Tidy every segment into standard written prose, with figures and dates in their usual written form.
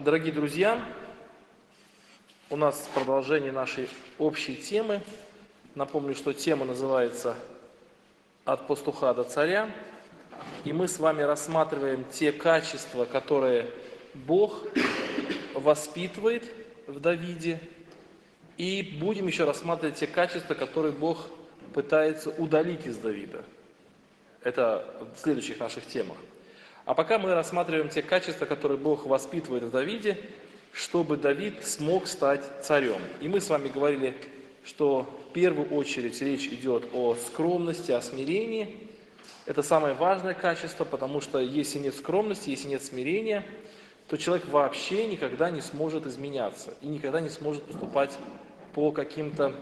Дорогие друзья, у нас продолжение нашей общей темы. Напомню, что тема называется «От пастуха до царя». И мы с вами рассматриваем те качества, которые Бог воспитывает в Давиде. И будем еще рассматривать те качества, которые Бог пытается удалить из Давида. Это в следующих наших темах. А пока мы рассматриваем те качества, которые Бог воспитывает в Давиде, чтобы Давид смог стать царем. И мы с вами говорили, что в первую очередь речь идет о скромности, о смирении. Это самое важное качество, потому что если нет скромности, если нет смирения, то человек вообще никогда не сможет изменяться и никогда не сможет поступать по каким-то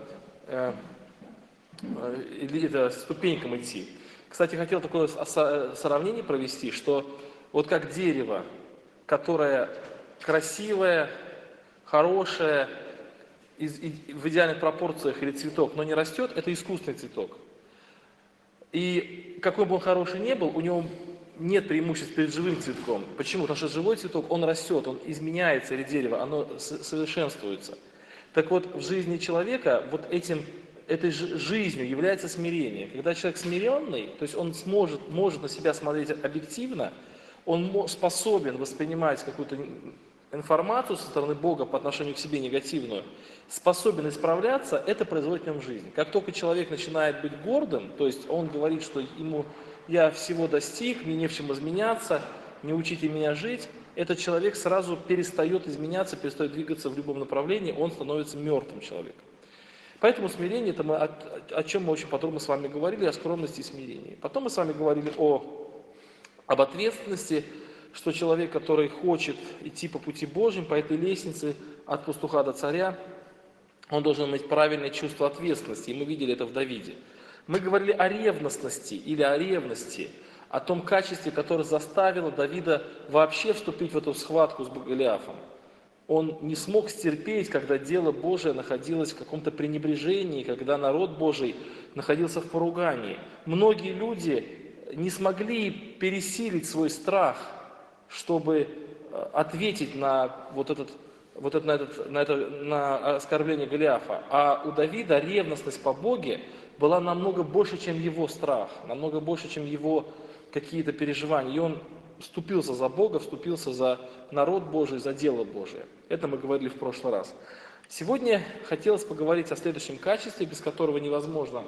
ступенькам идти. Кстати, хотел такое сравнение провести, что вот как дерево, которое красивое, хорошее, в идеальных пропорциях или цветок, но не растет, это искусственный цветок. И какой бы он хороший ни был, у него нет преимуществ перед живым цветком. Почему? Потому что живой цветок, он растет, он изменяется, или дерево, оно совершенствуется. Так вот, в жизни человека вот этой жизнью является смирение. Когда человек смиренный, то есть он может на себя смотреть объективно, он способен воспринимать какую-то информацию со стороны Бога по отношению к себе негативную, способен исправляться, это производит в нем жизнь. Как только человек начинает быть гордым, то есть он говорит, что я всего достиг, мне не в чем изменяться, не учите меня жить, этот человек сразу перестает изменяться, перестает двигаться в любом направлении, он становится мертвым человеком. Поэтому смирение, это о чем мы очень подробно с вами говорили, о скромности и смирении. Потом мы с вами говорили об ответственности, что человек, который хочет идти по пути Божьим, по этой лестнице от пастуха до царя, он должен иметь правильное чувство ответственности, и мы видели это в Давиде. Мы говорили о ревностности или о ревности, о том качестве, которое заставило Давида вообще вступить в эту схватку с Голиафом. Он не смог стерпеть, когда дело Божие находилось в каком-то пренебрежении, когда народ Божий находился в поругании. Многие люди не смогли пересилить свой страх, чтобы ответить на на оскорбление Голиафа. А у Давида ревностность по Боге была намного больше, чем его страх, намного больше, чем его какие-то переживания. И он вступился за Бога, вступился за народ Божий, за дело Божие. Это мы говорили в прошлый раз. Сегодня хотелось поговорить о следующем качестве, без которого невозможно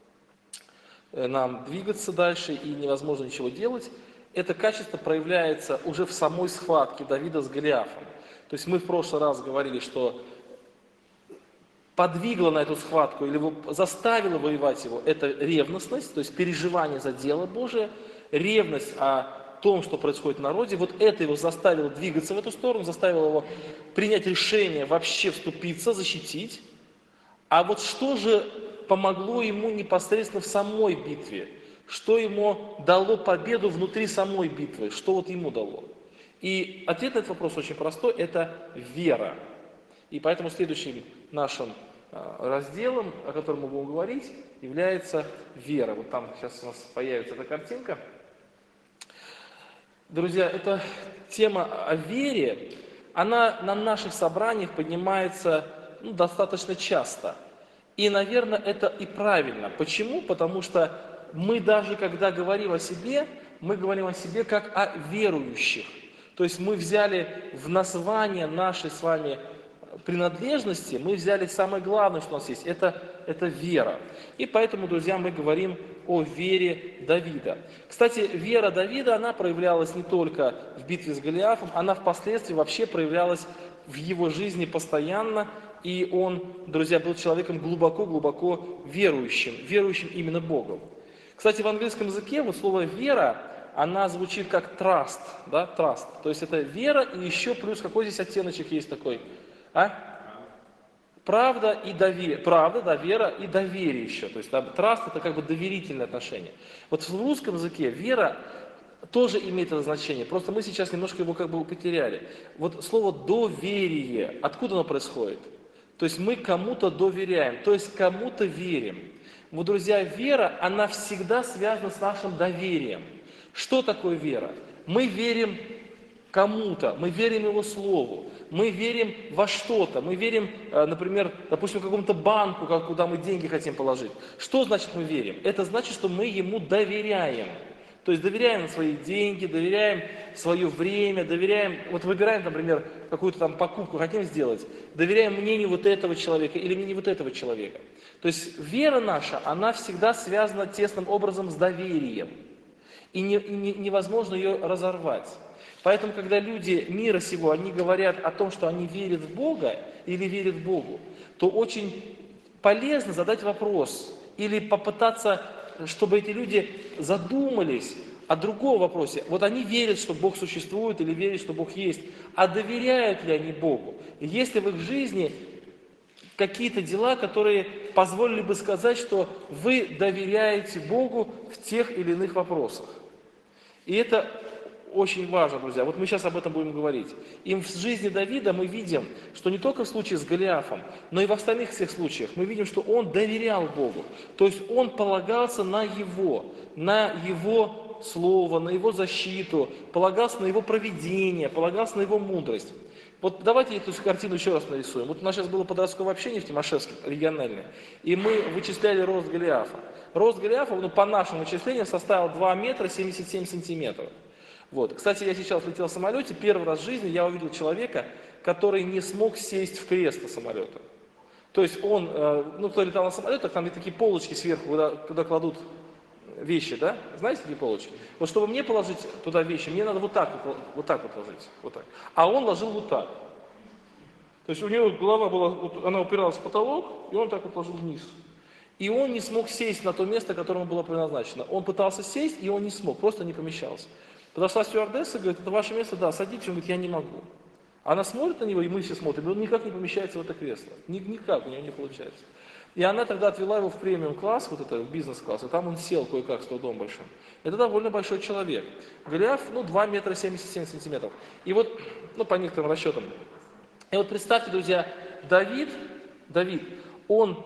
нам двигаться дальше и невозможно ничего делать. Это качество проявляется уже в самой схватке Давида с Голиафом. То есть мы в прошлый раз говорили, что подвигло на эту схватку или заставило воевать его, это ревностность, то есть переживание за дело Божие, ревность о том, что происходит в народе, вот это его заставило двигаться в эту сторону, заставило его принять решение вообще вступиться, защитить. А вот что же помогло ему непосредственно в самой битве? Что ему дало победу внутри самой битвы? Что вот ему дало? И ответ на этот вопрос очень простой, это вера. И поэтому следующим нашим разделом, о котором мы будем говорить, является вера. Вот там сейчас у нас появится эта картинка. Друзья, эта тема о вере, она на наших собраниях поднимается достаточно часто. И, наверное, это и правильно. Почему? Потому что мы даже, когда говорим о себе, мы говорим о себе как о верующих. То есть мы взяли в название нашей с вами принадлежности, мы взяли самое главное, что у нас есть, это вера. И поэтому, друзья, мы говорим о вере Давида. Кстати, вера Давида, она проявлялась не только в битве с Голиафом, она впоследствии вообще проявлялась в его жизни постоянно, и он, друзья, был человеком глубоко-глубоко верующим именно Богом. Кстати, в английском языке вот слово «вера», она звучит как trust, да, trust. То есть это вера и еще плюс какой здесь оттеночек есть такой? Правда и доверие. Правда, да, вера и доверие еще. То есть trust это как бы доверительное отношение. Вот в русском языке вера тоже имеет это значение. Просто мы сейчас немножко его как бы потеряли. Вот слово доверие, откуда оно происходит? То есть мы кому-то доверяем, то есть кому-то верим. Вот, друзья, вера, она всегда связана с нашим доверием. Что такое вера? Мы верим кому-то, мы верим Его Слову, мы верим во что-то, мы верим, например, допустим, какому-то банку, куда мы деньги хотим положить. Что значит мы верим? Это значит, что мы Ему доверяем. То есть доверяем свои деньги, доверяем свое время, доверяем, вот выбираем, например, какую-то там покупку хотим сделать, доверяем мнению вот этого человека или мнению вот этого человека. То есть вера наша, она всегда связана тесным образом с доверием. И невозможно ее разорвать. Поэтому, когда люди мира сего, они говорят о том, что они верят в Бога или верят в Богу, то очень полезно задать вопрос или попытаться, чтобы эти люди задумались о другом вопросе. Вот они верят, что Бог существует или верят, что Бог есть, а доверяют ли они Богу? Есть ли в их жизни какие-то дела, которые позволили бы сказать, что вы доверяете Богу в тех или иных вопросах? И это очень важно, друзья. Вот мы сейчас об этом будем говорить. И в жизни Давида мы видим, что не только в случае с Голиафом, но и в остальных всех случаях мы видим, что он доверял Богу. То есть он полагался на Его Слово, на Его защиту, полагался на Его провидение, полагался на Его мудрость. Вот давайте эту картину еще раз нарисуем. Вот у нас сейчас было подростковое общение в Тимошевске, региональное, и мы вычисляли рост Голиафа. Рост Голиафа, по нашим вычислениям, составил 2 метра 77 сантиметров. Вот. Кстати, я сейчас летел в самолете, первый раз в жизни я увидел человека, который не смог сесть в кресло самолета. То есть он, кто летал на самолетах, там такие полочки сверху, куда кладут вещи, да? Знаете такие полочки? Вот чтобы мне положить туда вещи, мне надо вот так вот ложить. Вот так. А он ложил вот так. То есть у него голова была, она упиралась в потолок, и он так вот ложил вниз. И он не смог сесть на то место, которому было предназначено. Он пытался сесть, и он не смог, просто не помещался. Подошла стюардесса и говорит: это ваше место, да, садитесь. Он говорит: я не могу. Она смотрит на него, и мы все смотрим, и он никак не помещается в это кресло. Никак у него не получается. И она тогда отвела его в премиум-класс, вот это, в бизнес-класс, и там он сел кое-как с трудом большим. Это довольно большой человек. Голиаф, 2 метра 77 сантиметров. И вот, по некоторым расчетам. И вот представьте, друзья, Давид, он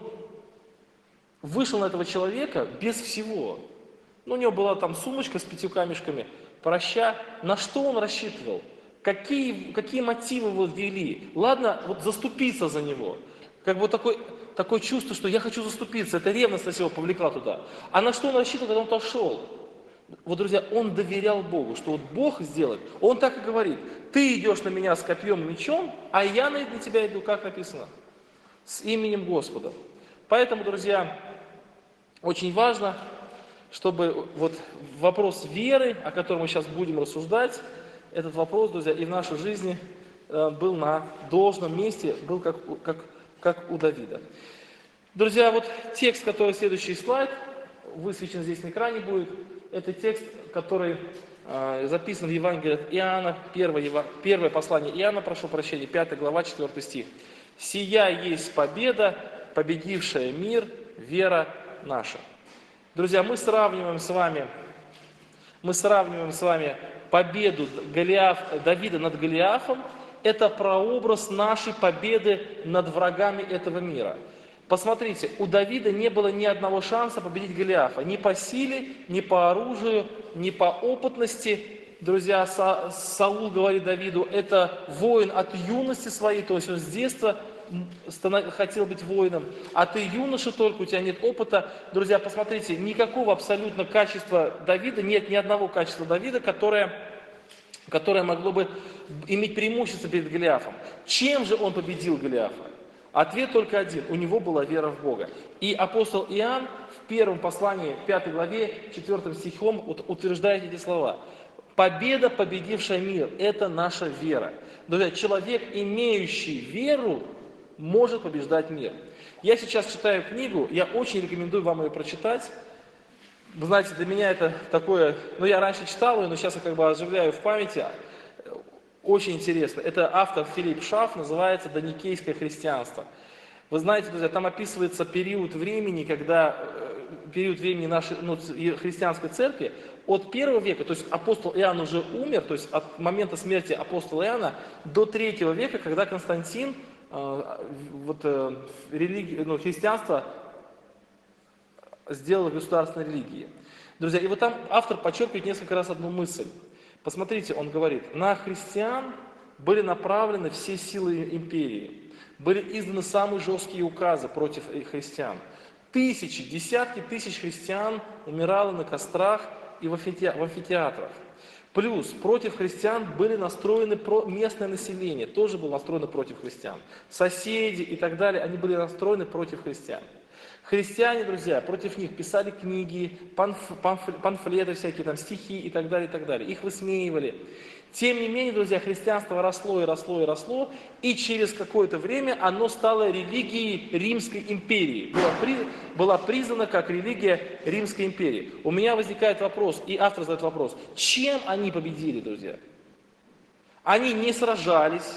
вышел на этого человека без всего. У него была там сумочка с 5 камешками, проща. На что он рассчитывал? Какие мотивы его ввели? Ладно, вот заступиться за него. Как бы такое чувство, что я хочу заступиться. Это ревность его повлекла туда. А на что он рассчитывал, когда он туда шел? Вот, друзья, он доверял Богу, что вот Бог сделает. Он так и говорит: ты идешь на меня с копьем, мечом, а я на тебя иду, как написано, с именем Господа. Поэтому, друзья, очень важно, чтобы вот вопрос веры, о котором мы сейчас будем рассуждать, этот вопрос, друзья, и в нашей жизни был на должном месте, был как у Давида. Друзья, вот текст, который следующий слайд, высвечен здесь на экране будет, это текст, который записан в Евангелии от Иоанна, первое послание Иоанна, прошу прощения, 5 глава, 4 стих. «Сия есть победа, победившая мир, вера наша». Друзья, мы сравниваем с вами победу Давида над Голиафом. Это прообраз нашей победы над врагами этого мира. Посмотрите, у Давида не было ни одного шанса победить Голиафа. Ни по силе, ни по оружию, ни по опытности. Друзья, Саул говорит Давиду, это воин от юности своей, то есть он с детства хотел быть воином, а ты юноша только, у тебя нет опыта. Друзья, посмотрите, никакого абсолютно качества Давида, нет ни одного качества Давида, которое могло бы иметь преимущество перед Голиафом. Чем же он победил Голиафа? Ответ только один. У него была вера в Бога. И апостол Иоанн в первом послании, 5 главе, 4 стихом утверждает эти слова. Победа, победившая мир, это наша вера. Друзья, человек, имеющий веру, может побеждать мир. Я сейчас читаю книгу, я очень рекомендую вам ее прочитать. Вы знаете, для меня это такое, я раньше читал ее, но сейчас я оживляю в памяти. Очень интересно. Это автор Филипп Шаф, называется «Доникейское христианство». Вы знаете, друзья, там описывается период времени нашей христианской церкви от 1 века, то есть апостол Иоанн уже умер, то есть от момента смерти апостола Иоанна до 3 века, когда Константин христианство сделал государственной религией. Друзья, и вот там автор подчеркивает несколько раз одну мысль. Посмотрите, он говорит, на христиан были направлены все силы империи, были изданы самые жесткие указы против христиан. Тысячи, десятки тысяч христиан умирало на кострах и в амфитеатрах. Плюс против христиан были настроены местное население, тоже было настроено против христиан. Соседи и так далее, они были настроены против христиан. Христиане, друзья, против них писали книги, памфлеты всякие, там, стихи и так далее, и так далее. Их высмеивали. Тем не менее, друзья, христианство росло и росло и росло, и через какое-то время оно стало религией Римской империи. Была признана как религия Римской империи. У меня возникает вопрос, и автор задает вопрос, чем они победили, друзья? Они не сражались,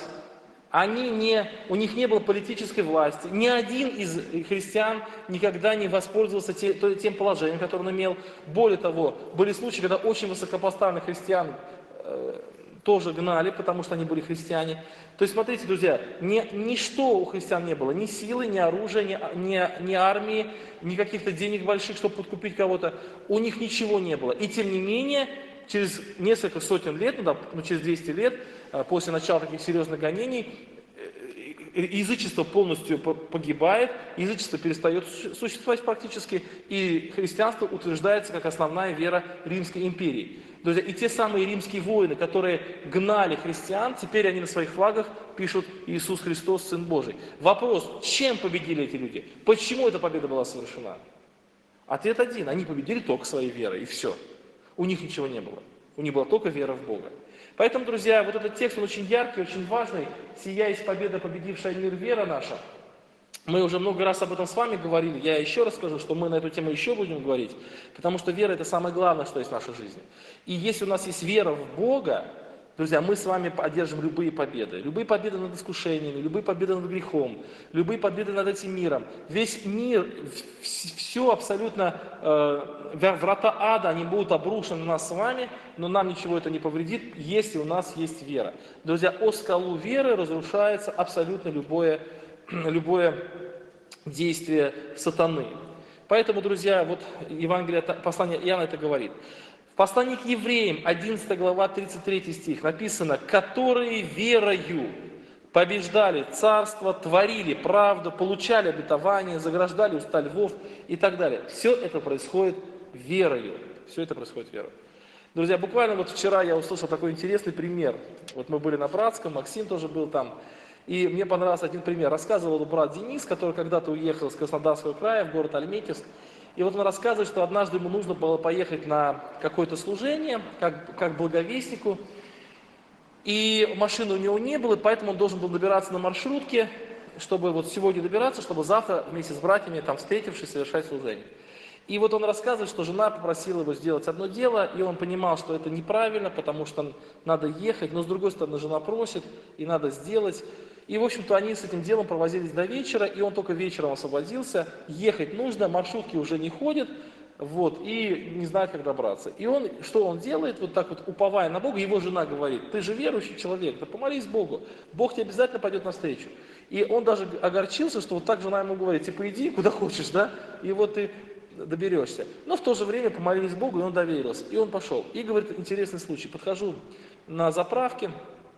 у них не было политической власти. Ни один из христиан никогда не воспользовался тем положением, которое он имел. Более того, были случаи, когда очень высокопоставленных христиан тоже гнали, потому что они были христиане. То есть, смотрите, друзья, ничто у христиан не было, ни силы, ни оружия, ни армии, ни каких-то денег больших, чтобы подкупить кого-то. У них ничего не было. И тем не менее, через несколько сотен лет, через 200 лет, после начала таких серьезных гонений, язычество полностью погибает, язычество перестает существовать практически, и христианство утверждается как основная вера Римской империи. Друзья, и те самые римские воины, которые гнали христиан, теперь они на своих флагах пишут «Иисус Христос, Сын Божий». Вопрос, чем победили эти люди? Почему эта победа была совершена? Ответ один, они победили только своей верой, и все. У них ничего не было. У них была только вера в Бога. Поэтому, друзья, вот этот текст, он очень яркий, очень важный. «Сия есть победа, победившая мир, вера наша». Мы уже много раз об этом с вами говорили. Я еще раз скажу, что мы на эту тему еще будем говорить, потому что вера – это самое главное, что есть в нашей жизни. И если у нас есть вера в Бога, друзья, мы с вами одержим любые победы. Любые победы над искушениями, любые победы над грехом, любые победы над этим миром. Весь мир, все абсолютно, врата ада, они будут обрушены на нас с вами, но нам ничего это не повредит, если у нас есть вера. Друзья, о скалу веры разрушается абсолютно любое действие сатаны. Поэтому, друзья, вот Евангелие, послание Иоанна это говорит. В послании к евреям, 11 глава, 33 стих, написано, «которые верою побеждали царство, творили правду, получали обетование, заграждали уста львов» и так далее. Все это происходит верою. Все это происходит верою. Друзья, буквально вот вчера я услышал такой интересный пример. Вот мы были на Братском, Максим тоже был там. И мне понравился один пример. Рассказывал брат Денис, который когда-то уехал с Краснодарского края в город Альметьевск. И вот он рассказывает, что однажды ему нужно было поехать на какое-то служение, как благовестнику. И машины у него не было, и поэтому он должен был добираться на маршрутке, чтобы вот сегодня добираться, чтобы завтра вместе с братьями, там встретившись, совершать служение. И вот он рассказывает, что жена попросила его сделать одно дело, и он понимал, что это неправильно, потому что надо ехать, но с другой стороны жена просит, и надо сделать. И, в общем-то, они с этим делом провозились до вечера, и он только вечером освободился, ехать нужно, маршрутки уже не ходят, вот, и не знает, как добраться. И что он делает, вот так вот уповая на Бога, его жена говорит, ты же верующий человек, да помолись Богу, Бог тебе обязательно пойдет навстречу. И он даже огорчился, что вот так жена ему говорит, типа иди куда хочешь, да, и вот ты доберешься. Но в то же время помолились Богу, и он доверился, и он пошел. И говорит, интересный случай, подхожу на заправке,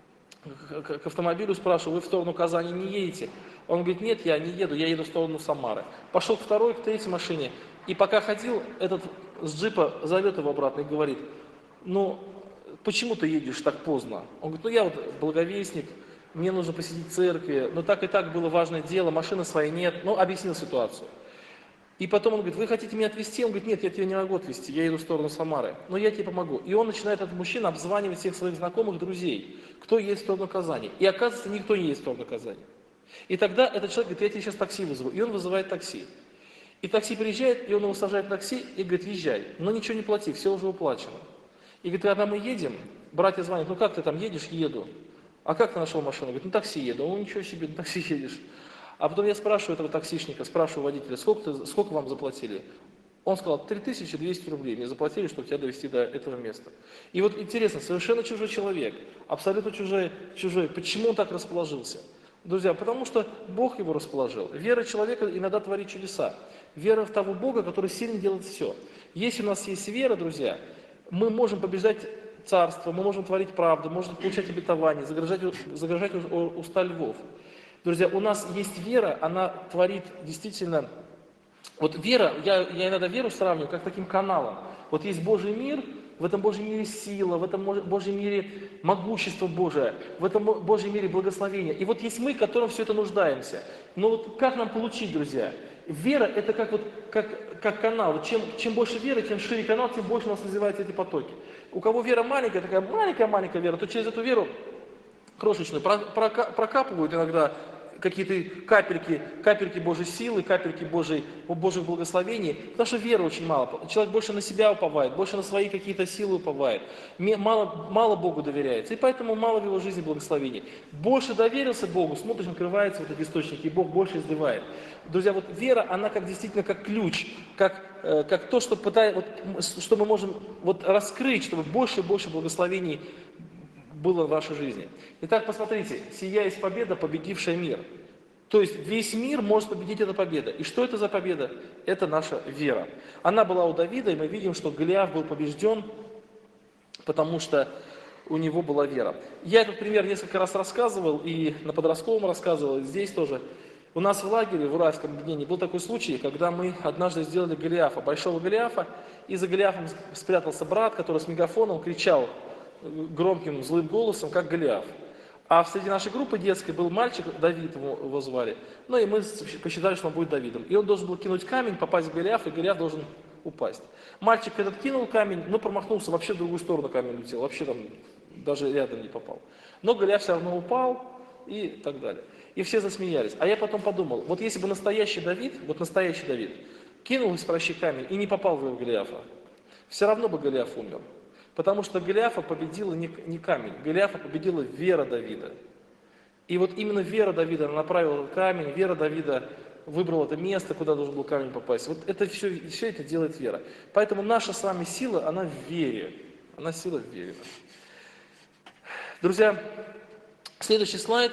к автомобилю, спрашиваю, вы в сторону Казани не едете? Он говорит, нет, я не еду, я еду в сторону Самары. Пошел к второй, к третьей машине, и пока ходил, этот с джипа зовет его обратно и говорит, ну, почему ты едешь так поздно? Он говорит, ну, я вот благовестник, мне нужно посетить церкви, но так и так было важное дело, машины своей нет, ну, объяснил ситуацию. И потом он говорит, вы хотите меня отвезти? Он говорит, нет, я тебя не могу отвезти, я еду в сторону Самары, но я тебе помогу. И он начинает, этот мужчина, обзванивать всех своих знакомых, друзей, кто едет в сторону Казани. И оказывается, никто не едет в сторону Казани. И тогда этот человек говорит, я тебе сейчас такси вызову. И он вызывает такси. И такси приезжает, и он его сажает в такси и говорит, езжай, но ничего не плати, все уже уплачено. И говорит, когда мы едем, братья звонят, ну как ты там едешь? Еду. А как ты нашел машину? Говорит, ну такси еду. Ну ничего себе, на такси едешь. А потом я спрашиваю этого таксишника, спрашиваю водителя, сколько вам заплатили? Он сказал, 3200 рублей мне заплатили, чтобы тебя довести до этого места. И вот интересно, совершенно чужой человек, абсолютно чужой. Почему он так расположился? Друзья, потому что Бог его расположил. Вера человека иногда творит чудеса. Вера в того Бога, который сильно делает все. Если у нас есть вера, друзья, мы можем побеждать царство, мы можем творить правду, можем получать обетование, загражать уста львов. Друзья, у нас есть вера, она творит действительно... Вот вера, я иногда веру сравниваю как таким каналом. Вот есть Божий мир, в этом Божьем мире сила, в этом Божьем мире могущество Божие, в этом Божьем мире благословение. И вот есть мы, которым все это нуждаемся. Но вот как нам получить, друзья? Вера – это как канал. Вот чем больше веры, тем шире канал, тем больше у нас развиваются эти потоки. У кого вера маленькая, такая маленькая вера, то через эту веру крошечную прокапывают иногда какие-то капельки Божьей силы, капельки Божьих благословений, потому что веры очень мало. Человек больше на себя уповает, больше на свои какие-то силы уповает, мало Богу доверяется, и поэтому мало в его жизни благословений. Больше доверился Богу, смотришь, открываются вот эти источники, и Бог больше изливает. Друзья, вот вера, она действительно как ключ, как то, что что мы можем раскрыть, чтобы больше и больше благословений было в вашей жизни. Итак, посмотрите, сия есть победа, победившая мир. То есть весь мир может победить эта победа. И что это за победа? Это наша вера. Она была у Давида, и мы видим, что Голиаф был побежден, потому что у него была вера. Я этот пример несколько раз рассказывал, и на подростковом рассказывал, и здесь тоже. У нас в лагере, в Уральском объединении, был такой случай, когда мы однажды сделали Голиафа, большого Голиафа, и за Голиафом спрятался брат, который с мегафоном кричал громким злым голосом, как Голиаф. А среди нашей группы детской был мальчик, Давид его звали, и мы посчитали, что он будет Давидом. И он должен был кинуть камень, попасть в Голиаф, и Голиаф должен упасть. Мальчик этот кинул камень, но промахнулся, вообще в другую сторону камень летел, вообще там даже рядом не попал. Но Голиаф все равно упал и так далее. И все засмеялись. А я потом подумал, вот если бы настоящий Давид, кинул из прощи камень и не попал в Голиафа, все равно бы Голиаф умер. Потому что Голиафа победила не камень, Голиафа победила вера Давида. И вот именно вера Давида направила этот камень, вера Давида выбрала это место, куда должен был камень попасть. Вот это все это делает вера. Поэтому наша с вами сила, она в вере. Она сила в вере. Друзья, следующий слайд,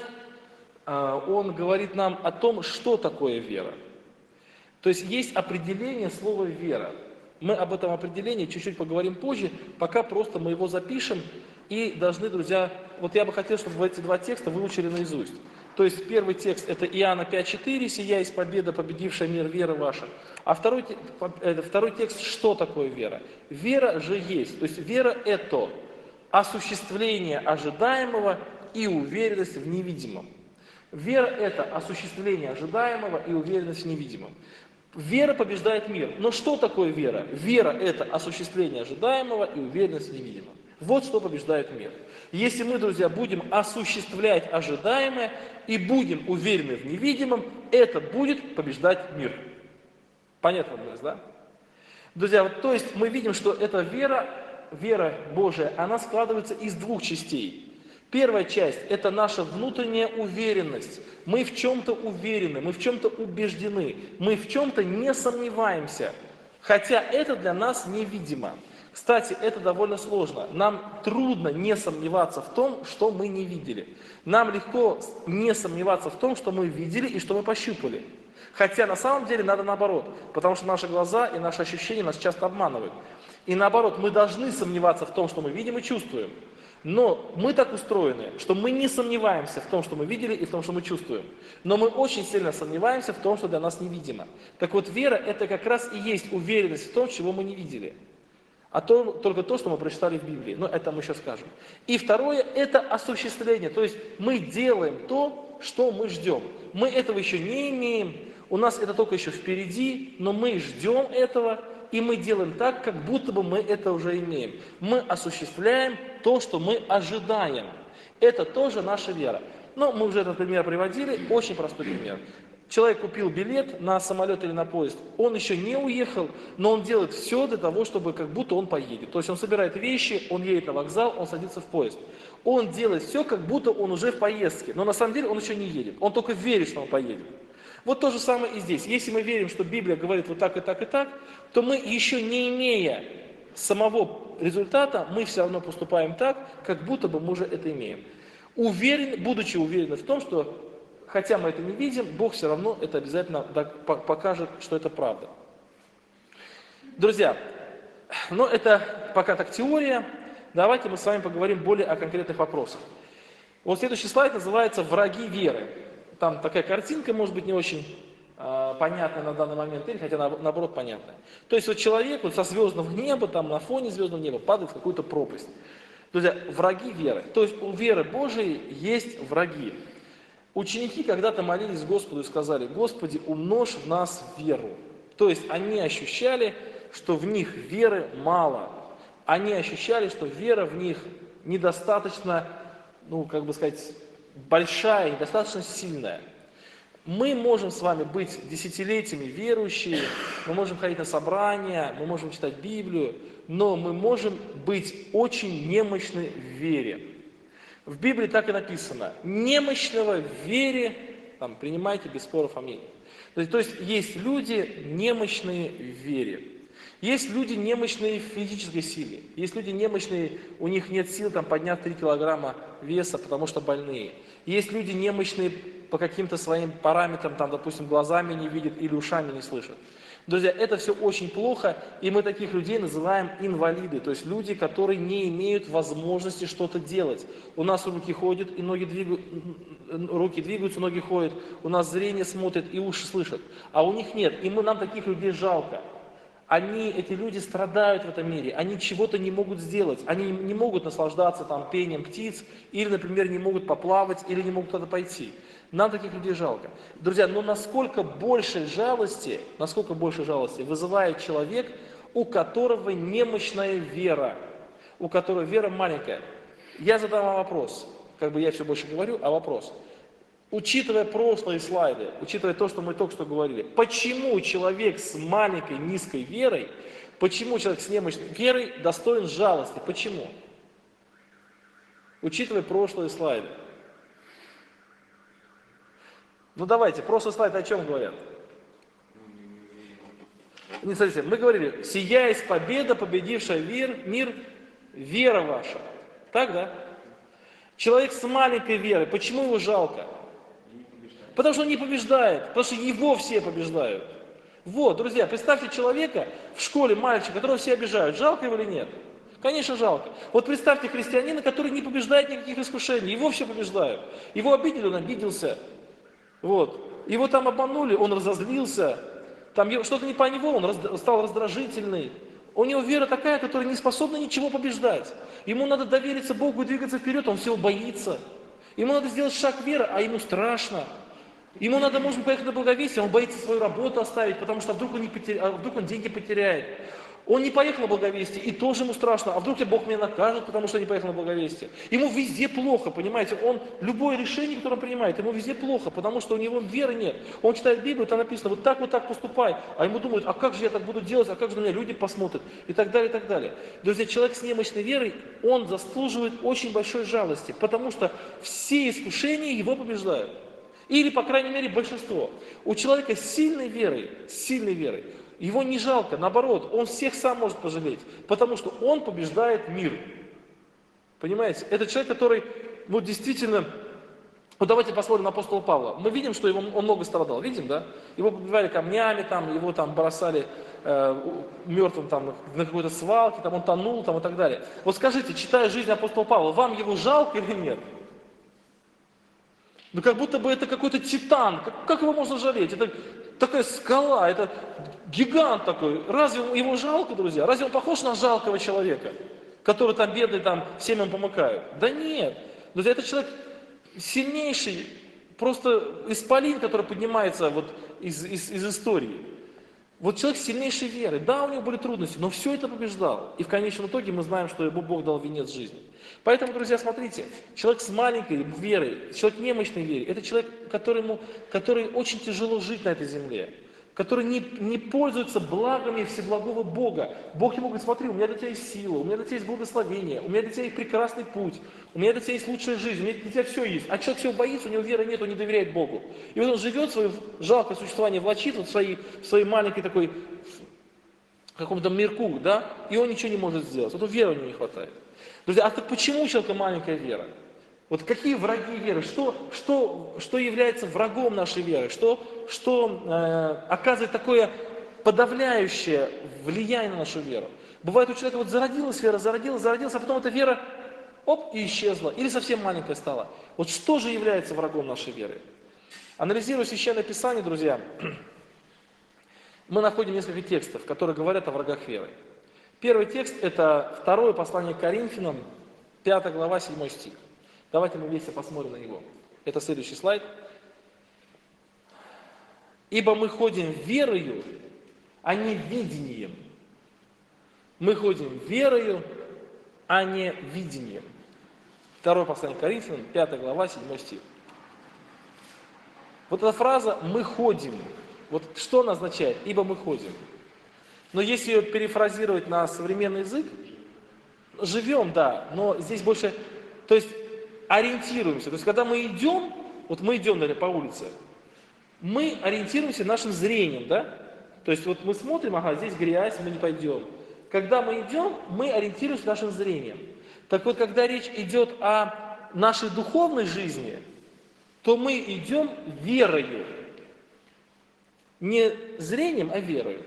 он говорит нам о том, что такое вера. То есть определение слова «вера». Мы об этом определении чуть-чуть поговорим позже, пока просто мы его запишем и должны, друзья, вот я бы хотел, чтобы вы эти два текста выучили наизусть. То есть первый текст это Иоанна 5:4, «Сия есть победа, победившая мир, вера ваша». А второй текст, что такое вера? Вера же есть, то есть вера это осуществление ожидаемого и уверенность в невидимом. Вера это осуществление ожидаемого и уверенность в невидимом. Вера побеждает мир. Но что такое вера? Вера – это осуществление ожидаемого и уверенность в невидимом. Вот что побеждает мир. Если мы, друзья, будем осуществлять ожидаемое и будем уверены в невидимом, это будет побеждать мир. Понятно, да? Друзья, то есть мы видим, что эта вера Божия, она складывается из двух частей. Первая часть – это наша внутренняя уверенность. Мы в чем-то уверены, мы в чем-то убеждены, мы в чем-то не сомневаемся, хотя это для нас невидимо. Кстати, это довольно сложно. Нам трудно не сомневаться в том, что мы не видели. Нам легко не сомневаться в том, что мы видели и что мы пощупали. Хотя на самом деле надо наоборот, потому что наши глаза и наши ощущения нас часто обманывают. И наоборот, мы должны сомневаться в том, что мы видим и чувствуем. Но мы так устроены, что мы не сомневаемся в том, что мы видели и в том, что мы чувствуем. Но мы очень сильно сомневаемся в том, что для нас невидимо. Так вот, вера – это как раз и есть уверенность в том, чего мы не видели. Только то, что мы прочитали в Библии. Но это мы еще скажем. И второе – это осуществление. То есть мы делаем то, что мы ждем. Мы этого еще не имеем. У нас это только еще впереди, но мы ждем этого. И мы делаем так, как будто бы мы это уже имеем. Мы осуществляем то, что мы ожидаем. Это тоже наша вера. Но мы уже этот пример приводили, очень простой пример. Человек купил билет на самолет или на поезд, он еще не уехал, но он делает все для того, чтобы как будто он поедет. То есть он собирает вещи, он едет на вокзал, он садится в поезд. Он делает все, как будто он уже в поездке, но на самом деле он еще не едет. Он только верит, что он поедет. Вот то же самое и здесь. Если мы верим, что Библия говорит вот так и так и так, то мы, еще не имея самого результата, мы все равно поступаем так, как будто бы мы уже это имеем. Будучи уверены в том, что, хотя мы это не видим, Бог все равно это обязательно покажет, что это правда. Друзья, но это пока так теория. давайте мы с вами поговорим более о конкретных вопросах. Вот следующий слайд называется «Враги веры». Там такая картинка, может быть, не очень понятная на данный момент, или хотя наоборот понятная. То есть вот человек вот со звездного неба, там на фоне звездного неба падает в какую-то пропасть. Друзья, враги веры. То есть у веры Божией есть враги. Ученики когда-то молились Господу и сказали: «Господи, умножь в нас веру». То есть они ощущали, что в них веры мало. Они ощущали, что вера в них недостаточно, как бы сказать, большая, недостаточно сильная. Мы можем с вами быть десятилетиями верующие, мы можем ходить на собрания, мы можем читать Библию, но мы можем быть очень немощны в вере. В Библии так и написано: немощного в вере принимайте без споров, аминь. То есть есть люди немощные в вере. Есть люди немощные в физической силе. Есть люди немощные, у них нет сил поднять 3 килограмма веса, потому что больные. Есть люди немощные по каким-то своим параметрам, допустим, глазами не видят или ушами не слышат. Друзья, это все очень плохо, и мы таких людей называем инвалиды, то есть люди, которые не имеют возможности что-то делать. У нас руки ходят, и руки двигаются, ноги ходят, у нас зрение смотрит и уши слышат, а у них нет, и нам таких людей жалко. Эти люди страдают в этом мире, они чего-то не могут сделать, они не могут наслаждаться пением птиц, или, например, не могут поплавать, или не могут куда-то пойти. Нам таких людей жалко. Друзья, но насколько больше жалости вызывает человек, у которого немощная вера, у которого вера маленькая. Я задам вам вопрос, я все больше говорю, а вопрос. Учитывая прошлые слайды, учитывая то, что мы только что говорили, почему человек с маленькой, низкой верой, почему человек с немощной верой достоин жалости? Почему? Учитывая прошлые слайды. Давайте, прошлый слайд о чем говорят? Не смотрите, мы говорили: «Сия есть победа, победившая мир, вера ваша». Так, да? Человек с маленькой верой, почему его жалко? Потому что он не побеждает, потому что его все побеждают. Вот, друзья, представьте человека в школе, мальчика, которого все обижают. Жалко его или нет? Конечно, жалко. Вот представьте христианина, который не побеждает никаких искушений, его все побеждают. Его обидели, он обиделся. Вот. Его обманули, он разозлился. Что-то не по нему, он стал раздражительный. У него вера такая, которая не способна ничего побеждать. Ему надо довериться Богу и двигаться вперед, он всего боится. Ему надо сделать шаг веры, а ему страшно. Ему надо, может быть, поехать на благовестие, он боится свою работу оставить, потому что вдруг он деньги потеряет. Он не поехал на благовестие, и тоже ему страшно, а вдруг Бог меня накажет, потому что я не поехал на благовестие. Ему везде плохо, понимаете, любое решение, которое он принимает, ему везде плохо, потому что у него веры нет. Он читает Библию, там написано: вот так поступай, а ему думают: а как же я так буду делать, а как же на меня люди посмотрят, и так далее, и так далее. Друзья, человек с немощной верой, он заслуживает очень большой жалости, потому что все искушения его побеждают. Или, по крайней мере, большинство. У человека с сильной верой, его не жалко, наоборот, он всех сам может пожалеть, потому что он побеждает мир. Понимаете? Это человек, который, действительно, давайте посмотрим на апостола Павла. Мы видим, что он много страдал, видим, да? Его побивали камнями, его бросали мертвым на какой-то свалке, он тонул и так далее. Вот скажите, читая жизнь апостола Павла, вам его жалко или нет? Как будто бы это какой-то титан. Как его можно жалеть? Это такая скала, это гигант такой. Разве его жалко, друзья? Разве он похож на жалкого человека, который бедный, всем им помыкают? Да нет. Друзья, это человек сильнейший, просто исполин, который поднимается из истории. Вот человек с сильнейшей верой. Да, у него были трудности, но все это побеждал. И в конечном итоге мы знаем, что ему Бог дал венец жизни. Поэтому, друзья, смотрите, человек с маленькой верой, человек немощной верой, это человек, который очень тяжело жить на этой земле, который не пользуется благами всеблагого Бога. Бог ему говорит: смотри, у меня для тебя есть сила, у меня для тебя есть благословение, у меня для тебя есть прекрасный путь, у меня для тебя есть лучшая жизнь, у меня для тебя все есть. А человек всего боится, у него веры нет, он не доверяет Богу. И он живет свое жалкое существование, влачит в своей маленькой такой, в каком-то мирку, да, и он ничего не может сделать. Вот веры у него не хватает. Друзья, а так почему у человека маленькая вера? Вот какие враги веры? Что является врагом нашей веры? Что оказывает такое подавляющее влияние на нашу веру? Бывает, у человека вот зародилась вера, зародилась, а потом эта вера, оп, и исчезла, или совсем маленькая стала. Вот что же является врагом нашей веры? Анализируя Священное Писание, друзья, мы находим несколько текстов, которые говорят о врагах веры. Первый текст – это второе послание к Коринфянам, 5 глава, 7 стих. Давайте мы вместе посмотрим на него. Это следующий слайд. «Ибо мы ходим верою, а не видением». Мы ходим верою, а не видением. Второе послание к Коринфянам, 5 глава, 7 стих. Вот эта фраза «мы ходим», вот что она означает? «Ибо мы ходим». Но если ее перефразировать на современный язык, живем, да, но здесь больше, то есть ориентируемся. То есть когда мы идем, вот мы идем, наверное, по улице, мы ориентируемся нашим зрением, да? То есть вот мы смотрим, ага, здесь грязь, мы не пойдем. Когда мы идем, мы ориентируемся нашим зрением. Так вот, когда речь идет о нашей духовной жизни, то мы идем верою. Не зрением, а верою.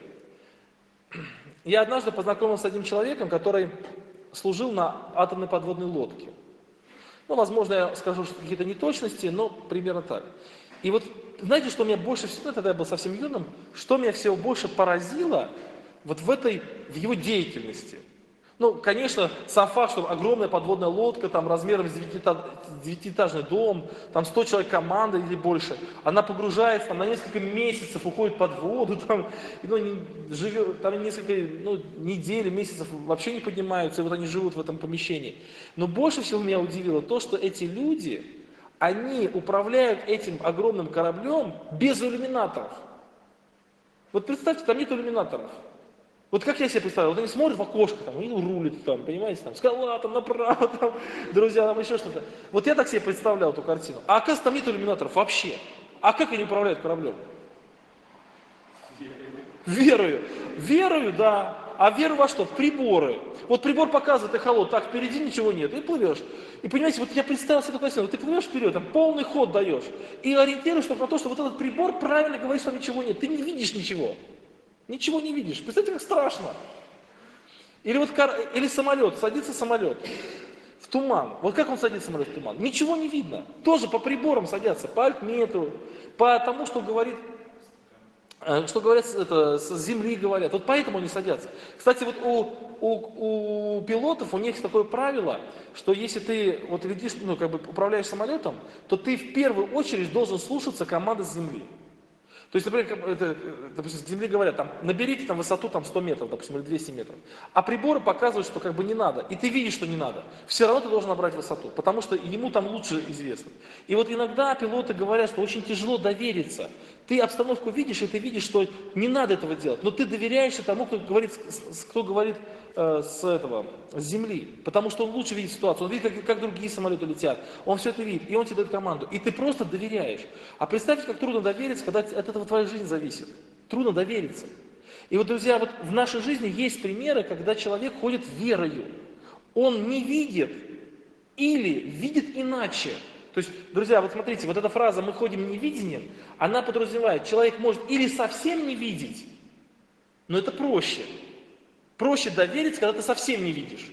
Я однажды познакомился с одним человеком, который служил на атомной подводной лодке. Ну, возможно, я скажу какие-то неточности, но примерно так. И вот, знаете, что меня больше всего, тогда я был совсем юным, что меня всего больше поразило вот в его деятельности. Ну, конечно, сам факт, что огромная подводная лодка, там, размером с девятиэтажный дом, там 100 человек команда или больше, она погружается, там, на несколько месяцев уходит под воду, там, живет, там несколько недель, месяцев вообще не поднимаются, и вот они живут в этом помещении. Но больше всего меня удивило то, что эти люди, они управляют этим огромным кораблем без иллюминаторов. Вот представьте, там нет иллюминаторов. Вот как я себе представляю, вот они смотрят в окошко, там, и рулит, там, понимаете, там, скала, там, направо, там, друзья, там, еще что-то. Вот я так себе представлял эту картину. А оказывается, там нет иллюминаторов вообще. А как они управляют кораблем? Верою. Верою, да. А веру во что? В приборы. Вот прибор показывает эхолот, так, впереди ничего нет, и плывешь. И понимаете, вот я представил себе эту картину, вот ты плывешь вперед, там, полный ход даешь, и ориентируешься на то, что вот этот прибор правильно говорит, что ничего нет. Ты не видишь ничего. Ничего не видишь. Представьте, как страшно. Или самолет, садится самолет в туман. Вот как он садится самолет в туман? Ничего не видно. Тоже по приборам садятся, по альтметру, по тому, что говорят с земли говорят. Вот поэтому они садятся. Кстати, вот у пилотов, у них есть такое правило, что если ты вот летишь, управляешь самолетом, то ты в первую очередь должен слушаться команды с земли. То есть, например, допустим, с земли говорят, там, наберите там, высоту там, 100 метров, допустим, или 200 метров. А приборы показывают, что как бы не надо. И ты видишь, что не надо. Все равно ты должен набрать высоту, потому что ему там лучше известно. И вот иногда пилоты говорят, что очень тяжело довериться. Ты обстановку видишь, и ты видишь, что не надо этого делать. Но ты доверяешься тому, кто говорит с земли. Потому что он лучше видит ситуацию. Он видит, как другие самолеты летят. Он все это видит, и он тебе дает команду. И ты просто доверяешь. А представьте, как трудно довериться, когда от этого твоя жизнь зависит. Трудно довериться. И вот, друзья, вот в нашей жизни есть примеры, когда человек ходит верою. Он не видит или видит иначе. То есть, друзья, вот смотрите, вот эта фраза «мы ходим невидением», она подразумевает, человек может или совсем не видеть, но это проще. Проще довериться, когда ты совсем не видишь.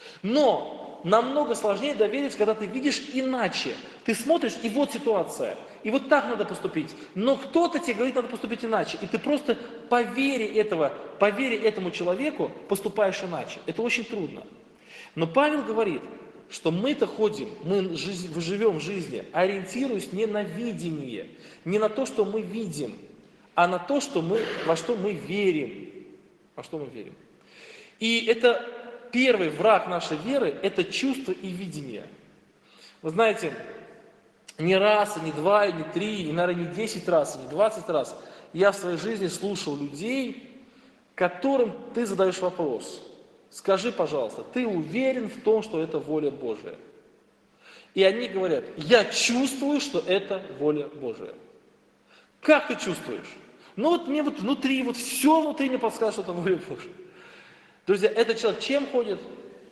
Но намного сложнее довериться, когда ты видишь иначе. Ты смотришь, и вот ситуация. И вот так надо поступить. Но кто-то тебе говорит, надо поступить иначе. И ты просто по вере этому человеку поступаешь иначе. Это очень трудно. Но Павел говорит, что мы-то ходим, мы живем в жизни, ориентируясь не на видение, не на то, что мы видим, а на то, во что мы верим. Во что мы верим. И это первый враг нашей веры, это чувство и видение. Вы знаете, не раз, и не два, и не три, и, наверное, не 10 раз, и не 20 раз я в своей жизни слушал людей, которым ты задаешь вопрос. Скажи, пожалуйста, ты уверен в том, что это воля Божия? И они говорят, я чувствую, что это воля Божия. Как ты чувствуешь? Ну вот мне вот внутри, вот все внутри мне подсказывает, что это воля Божия. Друзья, этот человек чем ходит?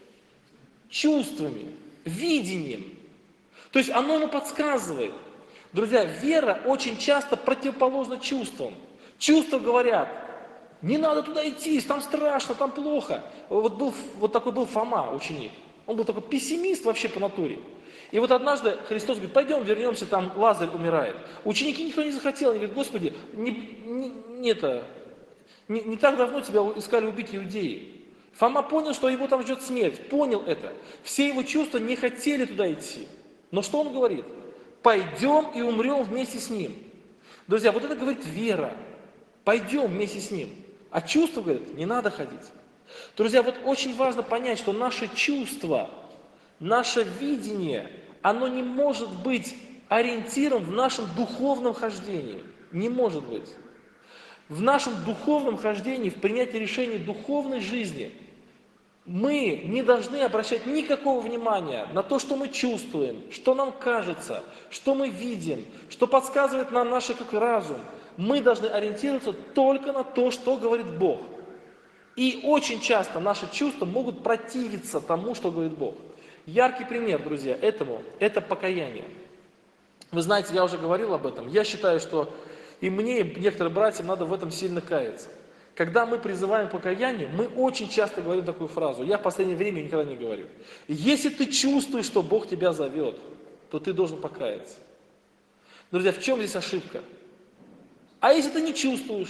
Чувствами, видением. То есть оно ему подсказывает. Друзья, вера очень часто противоположна чувствам. Чувства говорят, Не надо туда идти, там страшно, там плохо. Вот такой был Фома, ученик. Он был такой пессимист вообще по натуре. И вот однажды Христос говорит, пойдем вернемся, там Лазарь умирает. Ученики никто не захотел, они говорят, Господи, не так давно тебя искали убить иудеи. Фома понял, что его там ждет смерть, понял это. Все его чувства не хотели туда идти. Но что он говорит? Пойдем и умрем вместе с ним. Друзья, вот это говорит вера. Пойдем вместе с ним. А чувства, говорят, не надо ходить. Друзья, вот очень важно понять, что наше чувство, наше видение, оно не может быть ориентиром в нашем духовном хождении. Не может быть. В нашем духовном хождении, в принятии решений духовной жизни, мы не должны обращать никакого внимания на то, что мы чувствуем, что нам кажется, что мы видим, что подсказывает нам наш как разум. Мы должны ориентироваться только на то, что говорит Бог. И очень часто наши чувства могут противиться тому, что говорит Бог. Яркий пример, друзья, этому – это покаяние. Вы знаете, я уже говорил об этом. Я считаю, что и мне, и некоторым братьям надо в этом сильно каяться. Когда мы призываем к покаянию, мы очень часто говорим такую фразу. Я в последнее время никогда не говорю. Если ты чувствуешь, что Бог тебя зовет, то ты должен покаяться. Друзья, в чем здесь ошибка? А если ты не чувствуешь?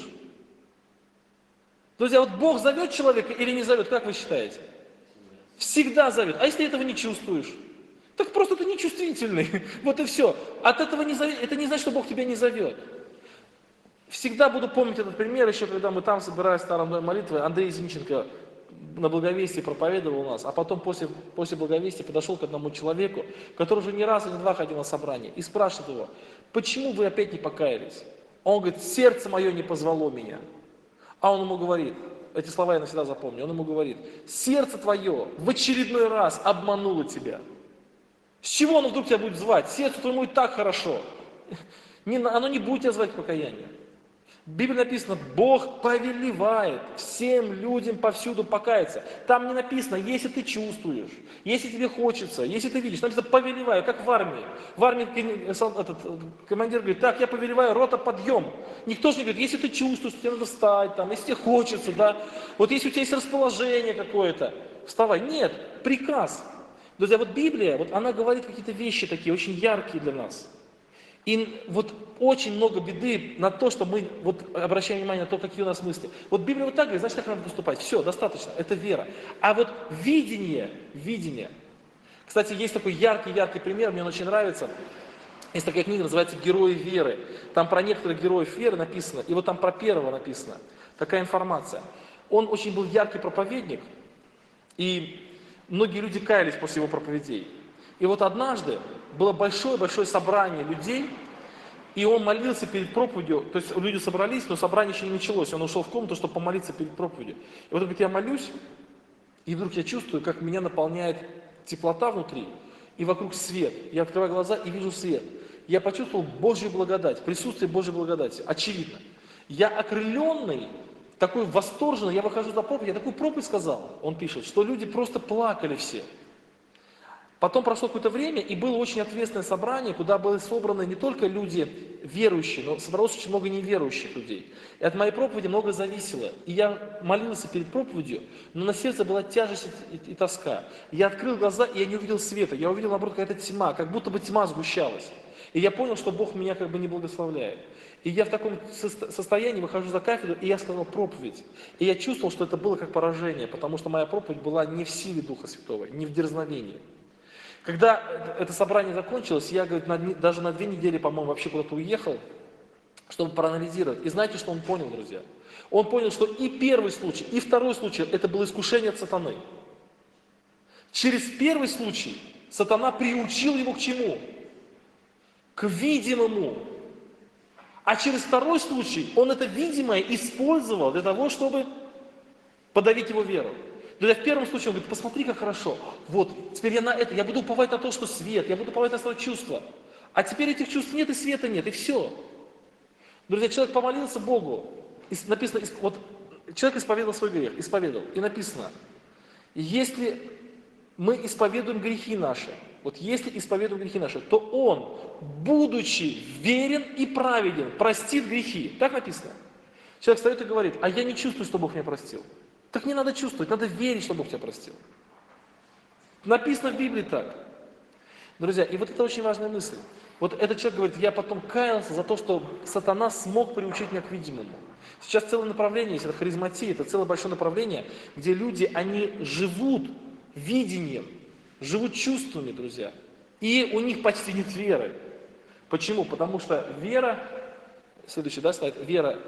Друзья, вот Бог зовет человека или не зовет, как вы считаете? Всегда зовет. А если ты этого не чувствуешь? Так просто ты нечувствительный. Вот и все. От этого не зовет, это не значит, что Бог тебя не зовет. Всегда буду помнить этот пример, еще когда мы там собирались в Старом доме молитвы, Андрей Зинченко на благовестии проповедовал у нас, а потом после благовестия подошел к одному человеку, который уже не раз и не два ходил на собрание, и спрашивает его, почему вы опять не покаялись? Он говорит, сердце мое не позвало меня. А он ему говорит, эти слова я навсегда запомню, он ему говорит, сердце твое в очередной раз обмануло тебя. С чего оно вдруг тебя будет звать? Сердцу твоему и так хорошо. Оно не будет тебя звать к покаянию. В Библии написано, Бог повелевает всем людям повсюду покаяться. Там не написано, если ты чувствуешь, если тебе хочется, если ты видишь. Там написано, повелеваю, как в армии. В армии командир говорит, так, я повелеваю, рота, подъем. Никто же не говорит, если ты чувствуешь, тебе надо встать, там, если тебе хочется, да. Вот если у тебя есть расположение какое-то, вставай. Нет, приказ. Друзья, вот Библия, вот она говорит какие-то вещи такие, очень яркие для нас. И вот очень много беды на то, что мы вот обращаем внимание на то, какие у нас мысли. Вот Библия вот так говорит, значит, так надо поступать. Все, достаточно, это вера. А вот видение. Кстати, есть такой яркий пример, мне он очень нравится. Есть такая книга, называется «Герои веры». Там про некоторых героев веры написано, и вот там про первого написано. Такая информация. Он очень был яркий проповедник, и многие люди каялись после его проповедей. И вот однажды было большое собрание людей, и он молился перед проповедью, то есть люди собрались, но собрание еще не началось, он ушел в комнату, чтобы помолиться перед проповедью. И вот он говорит, я молюсь, и вдруг я чувствую, как меня наполняет теплота внутри, и вокруг свет. Я открываю глаза и вижу свет. Я почувствовал Божью благодать, присутствие Божьей благодати, очевидно. Я окрыленный, такой восторженный, я выхожу за проповедь, я такую проповедь сказал, он пишет, что люди просто плакали все. Потом прошло какое-то время, и было очень ответственное собрание, куда были собраны не только люди верующие, но собралось очень много неверующих людей. И от моей проповеди многое зависело. И я молился перед проповедью, но на сердце была тяжесть и тоска. Я открыл глаза, и я не увидел света. Я увидел, наоборот, какая-то тьма, как будто бы тьма сгущалась. И я понял, что Бог меня как бы не благословляет. И я в таком состоянии выхожу за кафедру, и я сказал проповедь. И я чувствовал, что это было как поражение, потому что моя проповедь была не в силе Духа Святого, не в дерзновении. Когда это собрание закончилось, я, говорит, даже на 2 недели, по-моему, вообще куда-то уехал, чтобы проанализировать. И знаете, что он понял, друзья? Он понял, что и первый случай, и второй случай, это было искушение от сатаны. Через первый случай сатана приучил его к чему? К видимому. А через второй случай он это видимое использовал для того, чтобы подавить его веру. Но в первом случае он говорит, посмотри, как хорошо. Вот, теперь я буду уповать на то, что свет, я буду уповать на свое чувство. А теперь этих чувств нет, и света нет, и все. Друзья, человек помолился Богу. И написано, вот, человек исповедовал свой грех, и написано, если мы исповедуем грехи наши, то Он, будучи верен и праведен, простит грехи. Так написано. Человек встает и говорит, а я не чувствую, что Бог меня простил. Так не надо чувствовать, надо верить, что Бог тебя простил. Написано в Библии так. Друзья, и вот это очень важная мысль. Вот этот человек говорит, я потом каялся за то, что сатана смог приучить меня к видимому. Сейчас целое направление есть, это харизматия, это целое большое направление, где люди, они живут видением, живут чувствами, друзья. И у них почти нет веры. Почему? Потому что вера, следующий, да, слайд, вера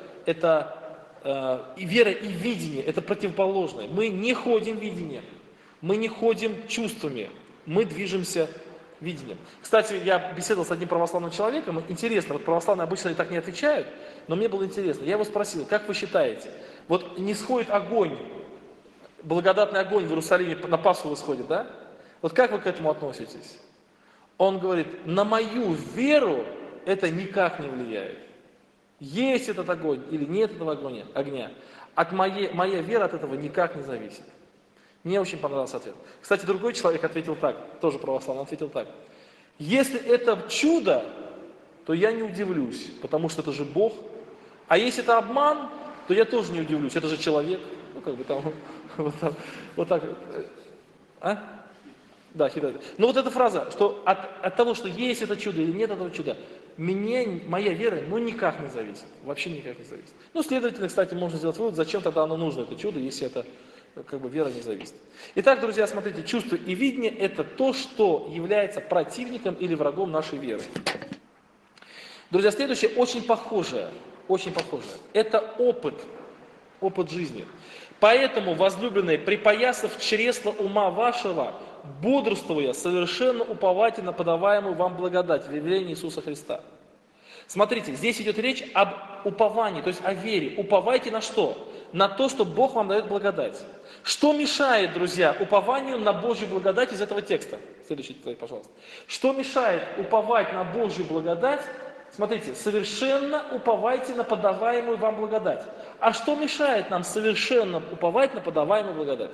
и вера и видение, это противоположное. Мы не ходим видением, мы не ходим чувствами, мы движемся видением. Кстати, я беседовал с одним православным человеком, интересно, вот православные обычно так не отвечают, но мне было интересно. Я его спросил, как вы считаете, вот не сходит огонь, благодатный огонь в Иерусалиме на Пасху восходит, да? Вот как вы к этому относитесь? Он говорит, на мою веру это никак не влияет. Есть этот огонь или нет этого огня. Моя вера от этого никак не зависит. Мне очень понравился ответ. Кстати, другой человек ответил так, тоже православный, ответил так. Если это чудо, то я не удивлюсь, потому что это же Бог. А если это обман, то я тоже не удивлюсь, это же человек. Ну, как бы там, вот так. А? Да, хитрый. Но вот эта фраза, что от того, что есть это чудо или нет этого чуда, моя вера, никак не зависит. Вообще никак не зависит. Ну, следовательно, кстати, можно сделать вывод, зачем тогда оно нужно, это чудо, если это вера не зависит. Итак, друзья, смотрите, чувство и видение – это то, что является противником или врагом нашей веры. Друзья, следующее очень похожее. Это опыт жизни. Поэтому, возлюбленные, припоясав чресло ума вашего, бодрствуя, совершенно уповайте на подаваемую вам благодать в явлении Иисуса Христа. Смотрите, здесь идет речь об уповании, то есть о вере. Уповайте на что? На то, что Бог вам дает благодать. Что мешает, друзья, упованию на Божью благодать из этого текста? Следующий слайд, пожалуйста. Что мешает уповать на Божью благодать? Смотрите, совершенно уповайте на подаваемую вам благодать. А что мешает нам совершенно уповать на подаваемую благодать?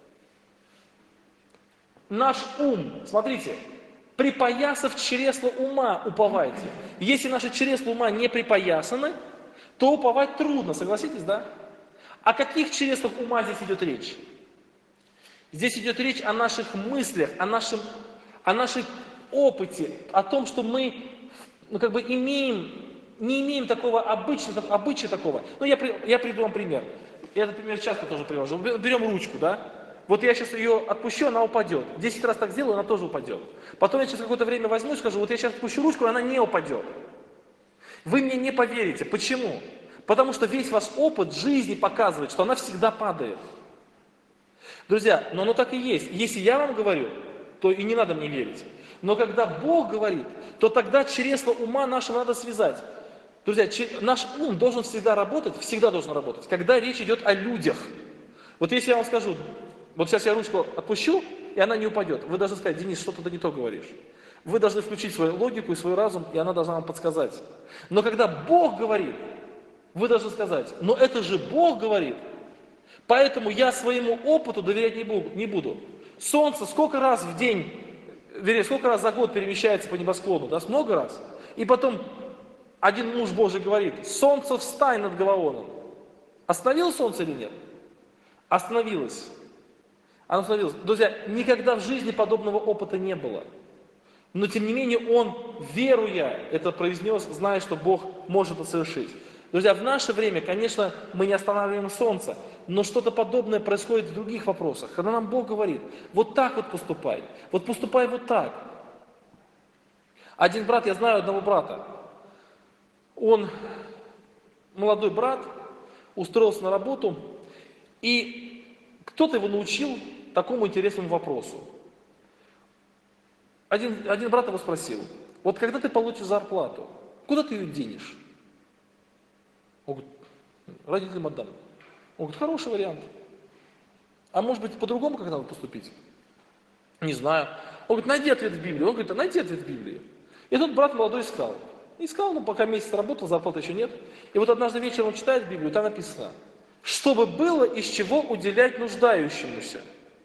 Наш ум, смотрите, припоясав чресло ума уповайте. Если наши чресла ума не припоясаны, то уповать трудно, согласитесь, да? О каких чреслах ума здесь идет речь? Здесь идет речь о наших мыслях, о нашем опыте, о том, что мы не имеем такого обычая такого. Я приведу вам пример. Я этот пример часто тоже привожу. Берем ручку, да? Вот я сейчас ее отпущу, она упадет. 10 раз так сделаю, она тоже упадет. Потом я через какое-то время возьму и скажу, вот я сейчас отпущу ручку, она не упадет. Вы мне не поверите. Почему? Потому что весь ваш опыт жизни показывает, что она всегда падает. Друзья, но оно так и есть. Если я вам говорю, то и не надо мне верить. Но когда Бог говорит, то тогда чресло ума нашего надо связать. Друзья, наш ум должен всегда работать, когда речь идет о людях. Вот если я вам скажу, вот сейчас я ручку отпущу, и она не упадет, вы должны сказать, Денис, что-то ты не то говоришь. Вы должны включить свою логику и свой разум, и она должна вам подсказать. Но когда Бог говорит, вы должны сказать, но это же Бог говорит, поэтому я своему опыту доверять не буду. Солнце сколько раз в день, сколько раз за год перемещается по небосклону, да, много раз. И потом один муж Божий говорит, солнце встань над Гаваоном. Остановилось солнце или нет? Остановилось. Оно остановилось. Друзья, никогда в жизни подобного опыта не было. Но тем не менее он, веруя, это произнес, зная, что Бог может это совершить. Друзья, в наше время, конечно, мы не останавливаем солнце, но что-то подобное происходит в других вопросах. Когда нам Бог говорит, вот так вот поступай вот так. Один брат, я знаю одного брата, он, молодой брат, устроился на работу, и кто-то его научил такому интересному вопросу. Один брат его спросил, вот когда ты получишь зарплату, куда ты ее денешь? Он говорит, родителям отдам. Он говорит, хороший вариант. А может быть по-другому как надо поступить? Не знаю. Он говорит, найди ответ в Библии. Он говорит, найди ответ в Библии. И тут брат молодой искал. Искал, пока месяц работал, зарплаты еще нет. И вот однажды вечером он читает Библию, там написано, чтобы было из чего уделять нуждающемуся.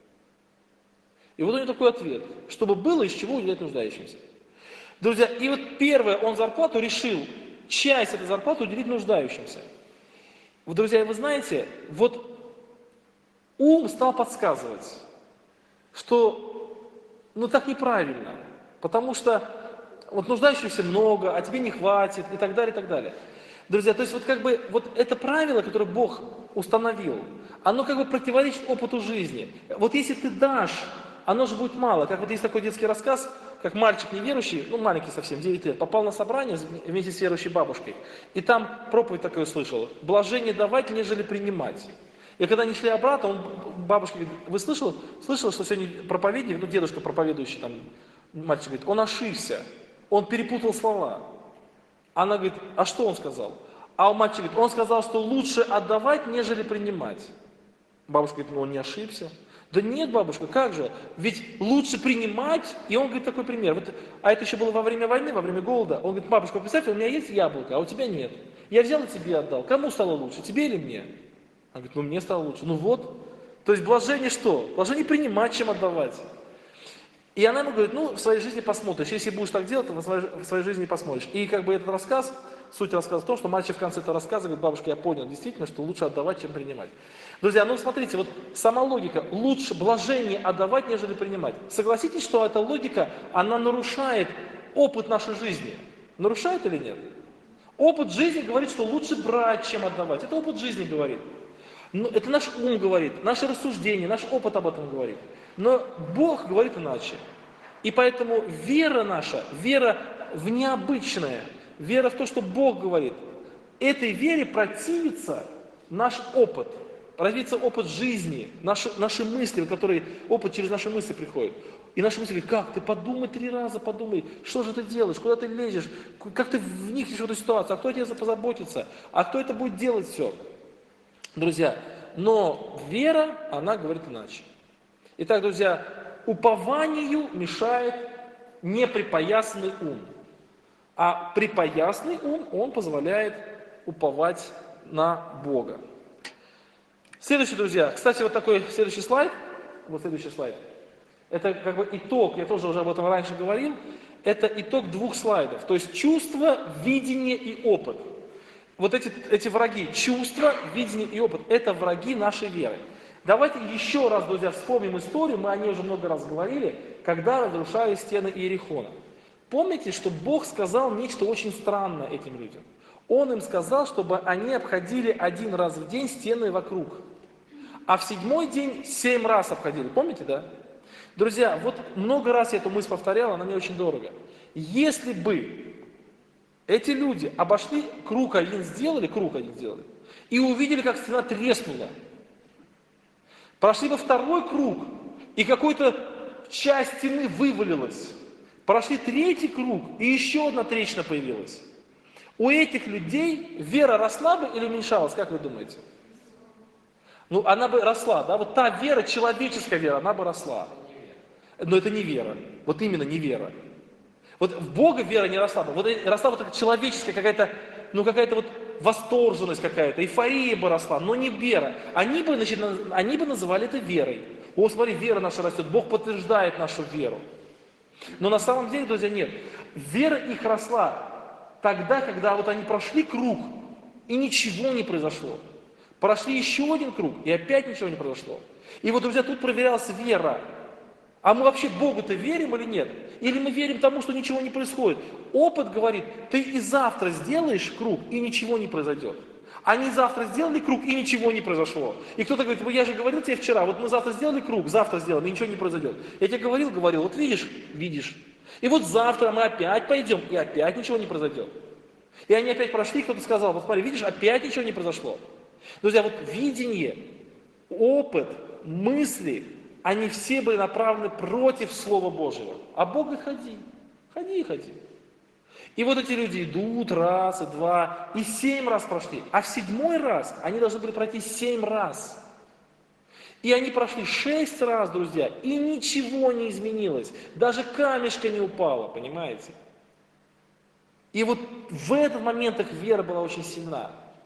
И вот у него такой ответ, чтобы было из чего уделять нуждающимся. Друзья, и вот первое, он зарплату решил, часть этой зарплаты уделить нуждающимся. Вот, друзья, вы знаете, вот ум стал подсказывать, что ну так неправильно, потому что вот нуждающихся много, а тебе не хватит и так далее, и так далее. Друзья, то есть вот как бы вот это правило, которое Бог установил, оно как бы противоречит опыту жизни. Вот если ты дашь, оно же будет мало. Как вот есть такой детский рассказ, как мальчик неверующий, ну маленький совсем, 9 лет, попал на собрание вместе с верующей бабушкой. И там проповедь такую услышал: блажение давать, нежели принимать. И когда они шли обратно, бабушка говорит: вы слышала, что сегодня проповедник, ну дедушка проповедующий, там, мальчик говорит, он ошибся, он перепутал слова. Она говорит: а что он сказал? А мальчик говорит: он сказал, что лучше отдавать, нежели принимать. Бабушка говорит: ну он не ошибся. Да нет, бабушка, как же? Ведь лучше принимать, и он говорит такой пример. Вот, а это еще было во время войны, во время голода. Он говорит: бабушка, представь, у меня есть яблоко, а у тебя нет. Я взял и тебе отдал. Кому стало лучше, тебе или мне? Она говорит: ну мне стало лучше. Ну вот. То есть блажение что? Блажение принимать, чем отдавать. И она ему говорит: ну, в своей жизни посмотришь. Если будешь так делать, то в своей жизни посмотришь. И как бы этот рассказ, суть рассказа в том, что мальчик в конце этого рассказа говорит: бабушка, я понял действительно, что лучше отдавать, чем принимать. Друзья, ну смотрите, вот сама логика: лучше блажение отдавать, нежели принимать. Согласитесь, что эта логика, она нарушает опыт нашей жизни. Нарушает или нет? Опыт жизни говорит, что лучше брать, чем отдавать. Это опыт жизни говорит. Ну, это наш ум говорит, наше рассуждение, наш опыт об этом говорит. Но Бог говорит иначе. И поэтому вера наша, вера в необычное, вера в то, что Бог говорит, этой вере противится наш опыт, противится опыт жизни, наши мысли, которые опыт через наши мысли приходит. И наши мысли говорят: как? Ты подумай 3 раза, подумай, что же ты делаешь, куда ты лезешь, как ты вникнешь в эту ситуацию, а кто о тебе позаботится, а кто это будет делать все. Друзья, но вера, она говорит иначе. Итак, друзья, упованию мешает неприпоясанный ум, а припоясанный ум, он позволяет уповать на Бога. Следующий, друзья, кстати, вот такой следующий слайд, это как бы итог, я тоже уже об этом раньше говорил, это итог 2 слайдов, то есть чувство, видение и опыт. Вот эти враги, чувства, видение и опыт, это враги нашей веры. Давайте еще раз, друзья, вспомним историю, мы о ней уже много раз говорили, когда разрушали стены Иерихона. Помните, что Бог сказал нечто очень странное этим людям? Он им сказал, чтобы они обходили 1 раз в день стены вокруг, а в 7-й день 7 раз обходили. Помните, да? Друзья, вот много раз я эту мысль повторял, она мне очень дорого. Если бы эти люди обошли круг один сделали, и увидели, как стена треснула, прошли бы 2-й круг, и какая-то часть стены вывалилась, прошли 3-й круг, и еще одна трещина появилась. У этих людей вера росла бы или уменьшалась, как вы думаете? Ну, она бы росла, да, вот та вера, человеческая вера, она бы росла. Но это не вера, вот именно не вера. Вот в Бога вера не росла бы, вот росла вот эта человеческая какая-то, ну какая-то вот восторженность какая-то, эйфория бы росла, но не вера. Они бы называли это верой. О, смотри, вера наша растет, Бог подтверждает нашу веру. Но на самом деле, друзья, нет. Вера их росла тогда, когда вот они прошли круг, и ничего не произошло. Прошли еще 1 круг, и опять ничего не произошло. И вот, друзья, тут проверялась вера. А мы вообще Богу-то верим или нет? Или мы верим тому, что ничего не происходит? Опыт говорит: ты и завтра сделаешь круг, и ничего не произойдет. Они завтра сделали круг, и ничего не произошло. И кто-то говорит: я же говорил тебе вчера, вот мы завтра сделали круг, завтра сделаем, и ничего не произойдет. Я тебе говорил, вот видишь. И вот завтра мы опять пойдем, и опять ничего не произойдет. И они опять прошли, кто-то сказал: вот смотри, видишь, опять ничего не произошло. Друзья, вот видение, опыт, мысли, они все были направлены против Слова Божьего. А Бог говорит: ходи. И вот эти люди идут 1, 2, и 7 раз прошли. А в 7-й раз они должны были пройти 7 раз. И они прошли 6 раз, друзья, и ничего не изменилось. Даже камешка не упала, понимаете? И вот в этот момент их вера была очень сильна.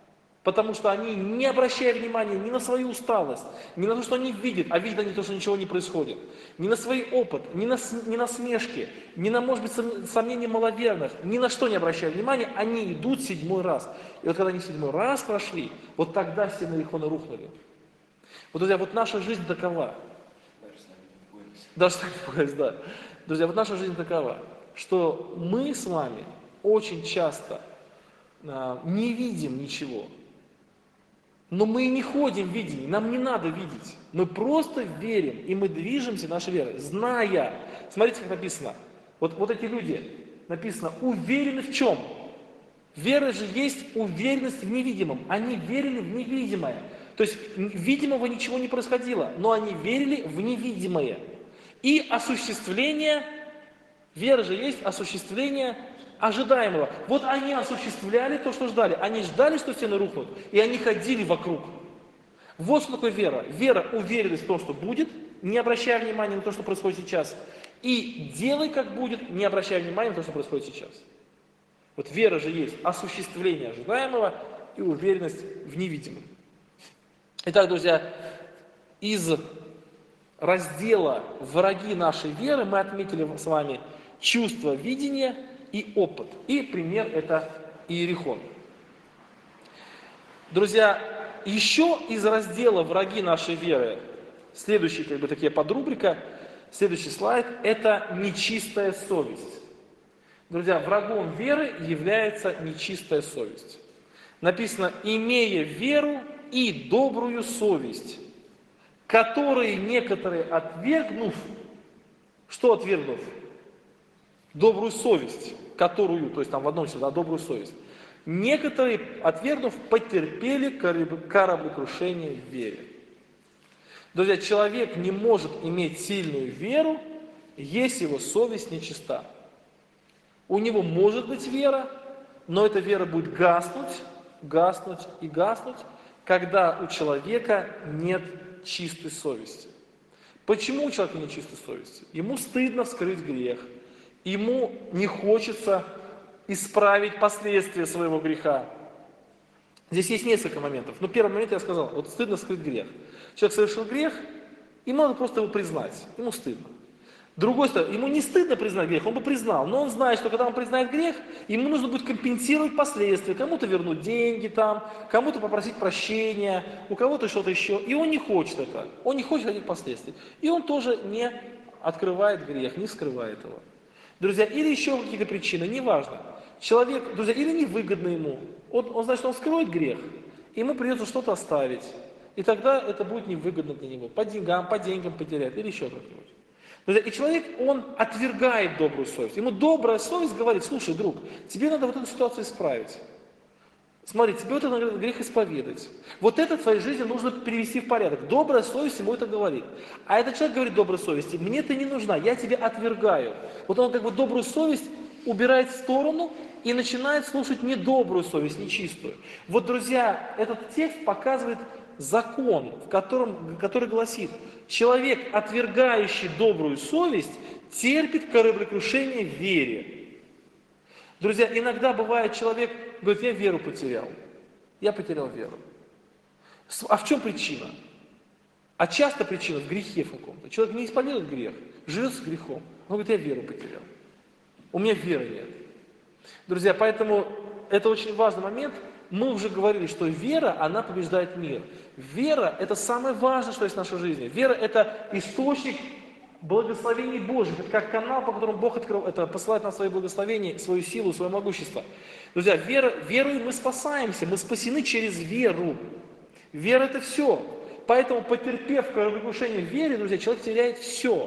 Потому что они, не обращая внимания ни на свою усталость, ни на то, что они видят, а видят они то, что ничего не происходит, ни на свой опыт, ни на смешки, ни на, может быть, сомнения маловерных, ни на что не обращая внимания, они идут 7-й раз. И вот когда они 7-й раз прошли, вот тогда стены Иерихона рухнули. Вот, друзья, вот наша жизнь такова. Даже сами боялись, да. Друзья, вот наша жизнь такова, что мы с вами очень часто не видим ничего. Но мы и не ходим в видении, нам не надо видеть. Мы просто верим, и мы движемся нашей верой, зная. Смотрите, как написано. Вот эти люди, написано, уверены в чем? Вера же есть уверенность в невидимом. Они верили в невидимое. То есть видимого ничего не происходило, но они верили в невидимое. И осуществление, вера же есть осуществление ожидаемого. Вот они осуществляли то, что ждали. Они ждали, что стены рухнут, и они ходили вокруг. Вот что такое вера. Вера – уверенность в том, что будет, не обращая внимания на то, что происходит сейчас. И делай, как будет, не обращая внимания на то, что происходит сейчас. Вот вера же есть осуществление ожидаемого и уверенность в невидимом. Итак, друзья, из раздела «Враги нашей веры» мы отметили с вами чувство видения и опыт. И пример – это Иерихон. Друзья, еще из раздела «Враги нашей веры» следующий, такая подрубрика, следующий слайд – это нечистая совесть. Друзья, врагом веры является нечистая совесть. Написано, имея веру и добрую совесть, которые некоторые отвергнув, что отвергнув? Добрую совесть, которую, то есть там в одном числе, да, добрую совесть. Некоторые, отвергнув, потерпели кораблекрушение в вере. Друзья, человек не может иметь сильную веру, если его совесть нечиста. У него может быть вера, но эта вера будет гаснуть, гаснуть и гаснуть, когда у человека нет чистой совести. Почему у человека нет чистой совести? Ему стыдно вскрыть грех, ему не хочется исправить последствия своего греха. Здесь есть несколько моментов. Но первый момент я сказал, вот стыдно вскрыть грех. Человек совершил грех, ему надо просто его признать, ему стыдно. Другой стороны, ему не стыдно признать грех, он бы признал, но он знает, что когда он признает грех, ему нужно будет компенсировать последствия, кому-то вернуть деньги там, кому-то попросить прощения, у кого-то что-то еще, и он не хочет это, он не хочет этих последствий, и он тоже не открывает грех, не скрывает его. Друзья, или еще какие-то причины, неважно, человек, друзья, или невыгодно ему, он знает, что он скроет грех, ему придется что-то оставить, и тогда это будет невыгодно для него, по деньгам потерять, или еще как-нибудь. И человек, он отвергает добрую совесть. Ему добрая совесть говорит, слушай, друг, тебе надо вот эту ситуацию исправить. Смотри, тебе вот этот грех исповедать. Вот это в твоей жизни нужно привести в порядок. Добрая совесть ему это говорит. А этот человек говорит доброй совести, мне ты не нужна, я тебя отвергаю. Вот он как бы добрую совесть убирает в сторону и начинает слушать недобрую совесть, нечистую. Вот, друзья, этот текст показывает закон, который гласит, человек, отвергающий добрую совесть, терпит кораблекрушение в вере. Друзья, иногда бывает, человек говорит, я веру потерял. Я потерял веру. А в чем причина? А часто причина в грехе в каком-то. Человек не исполняет грех, живет с грехом. Он говорит, я веру потерял. У меня веры нет. Друзья, поэтому это очень важный момент. Мы уже говорили, что вера, она побеждает мир. Вера – это самое важное, что есть в нашей жизни. Вера – это источник благословений Божьих. Это как канал, по которому Бог посылает нам свои благословения, свою силу, свое могущество. Друзья, верой мы спасаемся, мы спасены через веру. Вера – это все. Поэтому, потерпев кораблекрушение в вере, друзья, человек теряет все.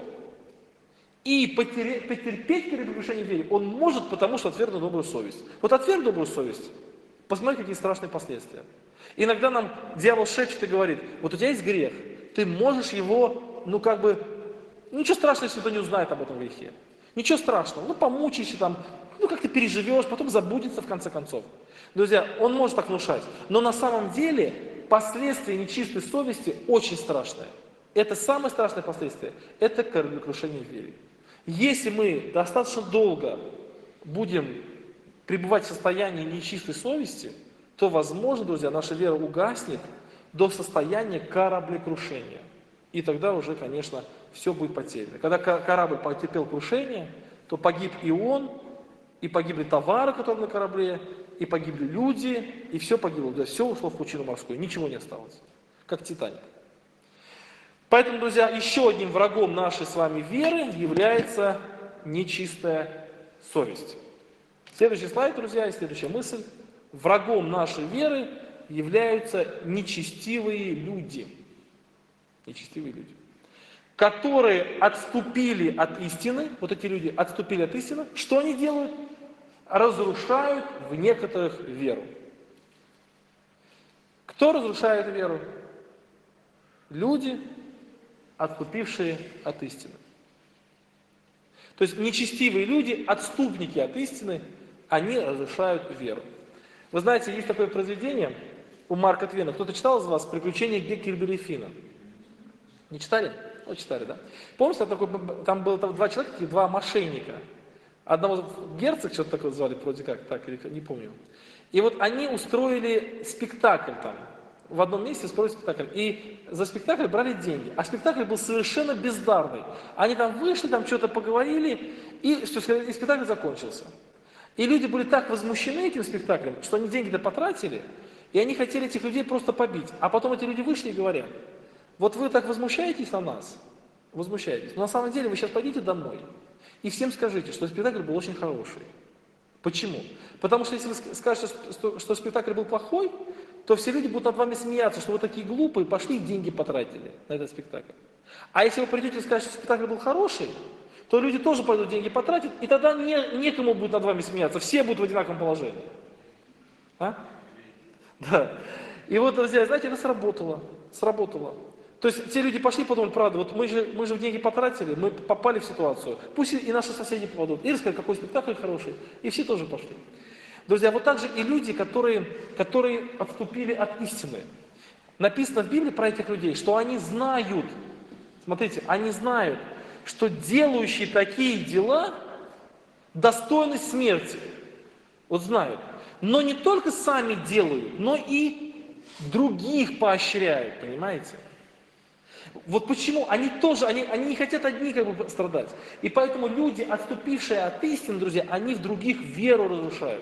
И потерпеть кораблекрушение в вере он может, потому что отвергнул добрую совесть. Вот отверг добрую совесть, посмотри, какие страшные последствия. Иногда нам дьявол шепчет и говорит, вот у тебя есть грех, ты можешь его, ничего страшного, если кто не узнает об этом грехе. Ничего страшного, помучайся там, как ты переживешь, потом забудется в конце концов. Друзья, он может так внушать, но на самом деле последствия нечистой совести очень страшные. Это самое страшное последствие, это кораблекрушение в вере. Если мы достаточно долго будем пребывать в состоянии нечистой совести, то, возможно, друзья, наша вера угаснет до состояния кораблекрушения. И тогда уже, конечно, все будет потеряно. Когда корабль потерпел крушение, то погиб и он, и погибли товары, которые на корабле, и погибли люди, и все погибло. Да, все ушло в пучину морскую, ничего не осталось. Как Титаник. Поэтому, друзья, еще одним врагом нашей с вами веры является нечистая совесть. Следующий слайд, друзья, и следующая мысль. Врагом нашей веры являются нечестивые люди. Нечестивые люди. Которые отступили от истины, вот эти люди отступили от истины, что они делают? Разрушают в некоторых веру. Кто разрушает веру? Люди, отступившие от истины. То есть нечестивые люди, отступники от истины, они разрушают веру. Вы знаете, есть такое произведение у Марка Твена. Кто-то читал из вас «Приключения Геккельбери и Финна»? Не читали? Ну, читали, да? Помните, там было два человека, два мошенника. Одного герцог, что-то такое звали, вроде как, так, или не помню. И вот они устроили спектакль там. В одном месте устроили спектакль. И за спектакль брали деньги. А спектакль был совершенно бездарный. Они там вышли, там что-то поговорили, и спектакль закончился. И люди были так возмущены этим спектаклем, что они деньги-то потратили, и они хотели этих людей просто побить. А потом эти люди вышли и говорят: вот вы так возмущаетесь на нас, возмущаетесь, но на самом деле вы сейчас пойдите домой и всем скажите, что спектакль был очень хороший. Почему? Потому что если вы скажете, что спектакль был плохой, то все люди будут над вами смеяться, что вы такие глупые, пошли и деньги потратили на этот спектакль. А если вы придете и скажете, что спектакль был хороший, то люди тоже пойдут деньги потратят, и тогда некому будет над вами смеяться, все будут в одинаковом положении. А? Да. И вот, друзья, знаете, это сработало. Сработало. То есть те люди пошли, подумали: правда, вот мы же деньги потратили, мы попали в ситуацию, пусть и наши соседи попадут. И рассказали, какой спектакль хороший, и все тоже пошли. Друзья, вот так же и люди, которые отступили от истины. Написано в Библии про этих людей, что они знают, смотрите, они знают, что делающие такие дела достойны смерти. Вот знают. Но не только сами делают, но и других поощряют, понимаете? Вот почему они тоже, они не хотят одни как бы страдать. И поэтому люди, отступившие от истины, друзья, они в других веру разрушают.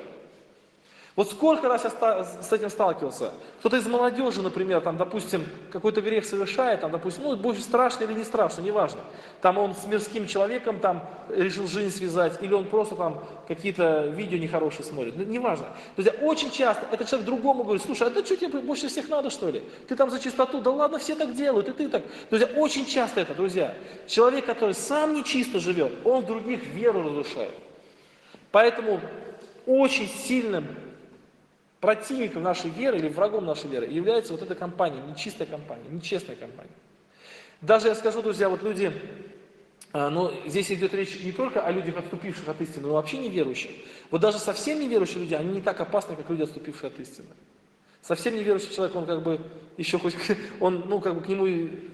Вот сколько раз я с этим сталкивался. Кто-то из молодежи, например, там, допустим, какой-то грех совершает, там, допустим, ну, больше страшно или не страшно, неважно. Там он с мирским человеком там решил жизнь связать, или он просто там какие-то видео нехорошие смотрит, ну, неважно. Друзья, очень часто этот человек другому говорит: слушай, а да что тебе больше всех надо, что ли? Ты там за чистоту, да ладно, все так делают, и ты так. Друзья, очень часто это, друзья. Человек, который сам нечисто живет, он в других веру разрушает. Поэтому очень сильным противником нашей веры или врагом нашей веры является вот эта компания, нечистая компания, нечестная компания. Даже я скажу, друзья, вот люди, но здесь идет речь не только о людях, отступивших от истины, но вообще неверующих. Вот даже совсем неверующие люди, они не так опасны, как люди, отступившие от истины. Совсем неверующий человек, он как бы еще хоть, он, ну, как бы к нему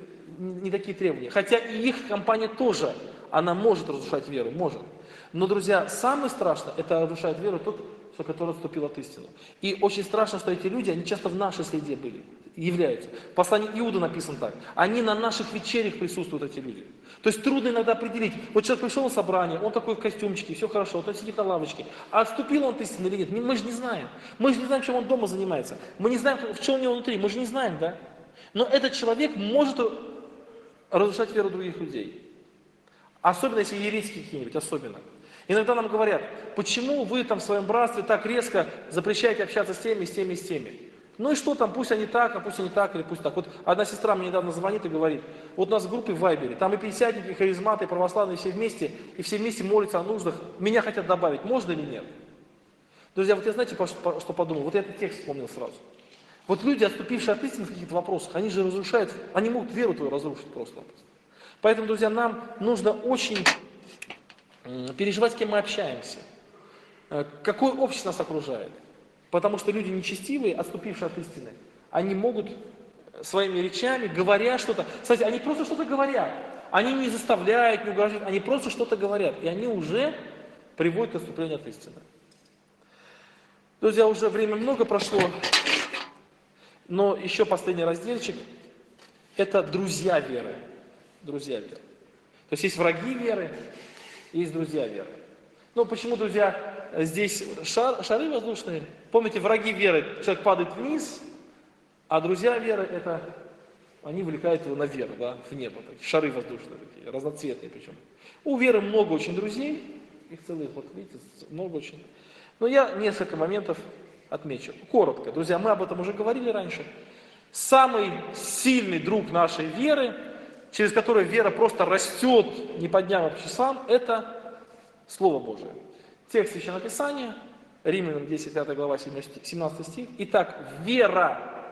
не такие требования. Хотя и их компания тоже, она может разрушать веру, может. Но, друзья, самое страшное, это разрушает веру тот, который отступил от истины. И очень страшно, что эти люди, они часто в нашей среде были, являются. В послании Иуда написано так: они на наших вечерях присутствуют, эти люди. То есть трудно иногда определить. Вот человек пришел на собрание, он такой в костюмчике, все хорошо, вот он сидит на лавочке. А отступил он от истины или нет? Мы же не знаем. Мы же не знаем, чем он дома занимается. Мы не знаем, в чем у него внутри. Мы же не знаем, да? Но этот человек может разрушать веру других людей. Особенно, если еретики какие-нибудь, особенно. Иногда нам говорят: почему вы там в своем братстве так резко запрещаете общаться с теми, с теми, с теми? Ну и что там, пусть они так, а пусть они так, или пусть так. Вот одна сестра мне недавно звонит и говорит: вот у нас в группе в Вайбере, там и пятидесятники, и харизматы, и православные все вместе, и все вместе молятся о нуждах. Меня хотят добавить, можно или нет? Друзья, вот я знаете, что подумал? Вот я этот текст вспомнил сразу. Вот люди, отступившие от истины в каких-то вопросах, они же разрушают, они могут веру твою разрушить просто. Поэтому, друзья, нам нужно очень переживать, с кем мы общаемся, какое общество нас окружает. Потому что люди нечестивые, отступившие от истины, они могут своими речами, говоря что-то, кстати, они просто что-то говорят, они не заставляют, не угрожают, они просто что-то говорят, и они уже приводят к отступлению от истины. Друзья, уже время много прошло, но еще последний разделчик – это друзья веры. Друзья веры. То есть враги веры, есть друзья веры. Ну, почему, друзья, здесь шары воздушные? Помните, враги веры, человек падает вниз, а друзья веры – это они влекают его наверх, да, в небо. Такие, шары воздушные, такие, разноцветные причем. У веры много очень друзей, их целых, вот видите, много очень. Но я несколько моментов отмечу. Коротко, друзья, мы об этом уже говорили раньше. Самый сильный друг нашей веры, через который вера просто растет не по дням, а по часам, это Слово Божие. Текст Священного Писания, Римлянам 10, 5 глава, 17 стих. Итак, вера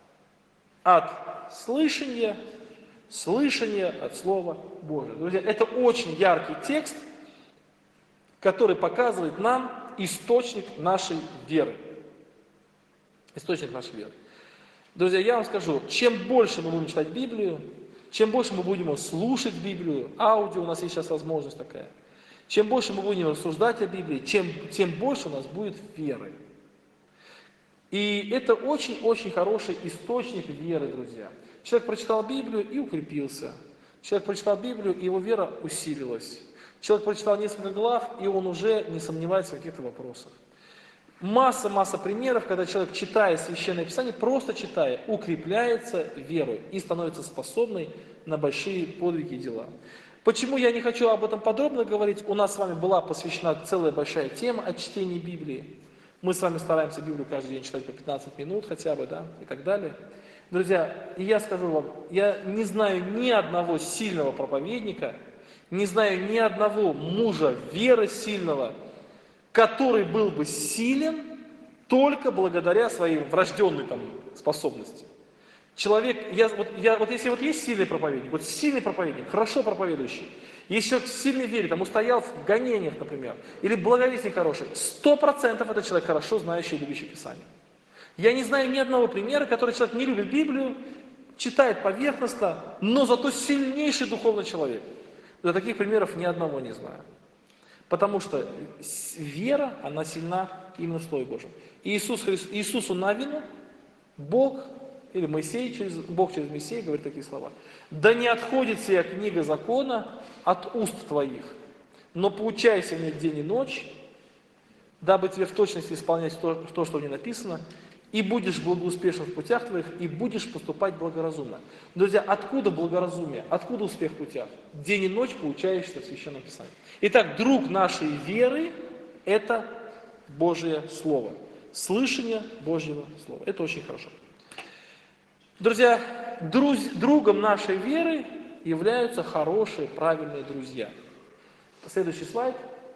от слышания, слышание от Слова Божия. Друзья, это очень яркий текст, который показывает нам источник нашей веры. Источник нашей веры. Друзья, я вам скажу, чем больше мы будем читать Библию, чем больше мы будем слушать Библию, аудио, у нас есть сейчас возможность такая, чем больше мы будем рассуждать о Библии, тем больше у нас будет веры. И это очень-очень хороший источник веры, друзья. Человек прочитал Библию и укрепился. Человек прочитал Библию, и его вера усилилась. Человек прочитал несколько глав, и он уже не сомневается в каких-то вопросах. Масса примеров, когда человек, читая Священное Писание, просто читая, укрепляется верой и становится способной на большие подвиги и дела. Почему я не хочу об этом подробно говорить? У нас с вами была посвящена целая большая тема о чтении Библии. Мы с вами стараемся Библию каждый день читать по 15 минут хотя бы, да, и так далее. Друзья, и я скажу вам, я не знаю ни одного сильного проповедника, не знаю ни одного мужа веры сильного, который был бы силен только благодаря своей врожденной там способности. Человек, если есть сильный проповедник, хорошо проповедующий, если человек в сильной вере, там, устоял в гонениях, например, или благовестник хороший, 100% это человек, хорошо знающий и любящий Писание. Я не знаю ни одного примера, который человек не любит Библию, читает поверхностно, но зато сильнейший духовный человек. За таких примеров ни одного не знаю. Потому что вера, она сильна именно в Слове Божьем. Иисусу Навину Бог, или Бог через Моисея говорит такие слова. «Да не отходит сия книга закона от уст твоих, но поучайся в ней день и ночь, дабы тебе в точности исполнять то, что в ней написано, и будешь благоуспешен в путях твоих, и будешь поступать благоразумно». Друзья, откуда благоразумие? Откуда успех в путях? День и ночь поучаешься в Священном Писании. Итак, друг нашей веры – это Божье Слово. Слышание Божьего Слова. Это очень хорошо. Друзья, другом нашей веры являются хорошие, правильные друзья. Следующий слайд.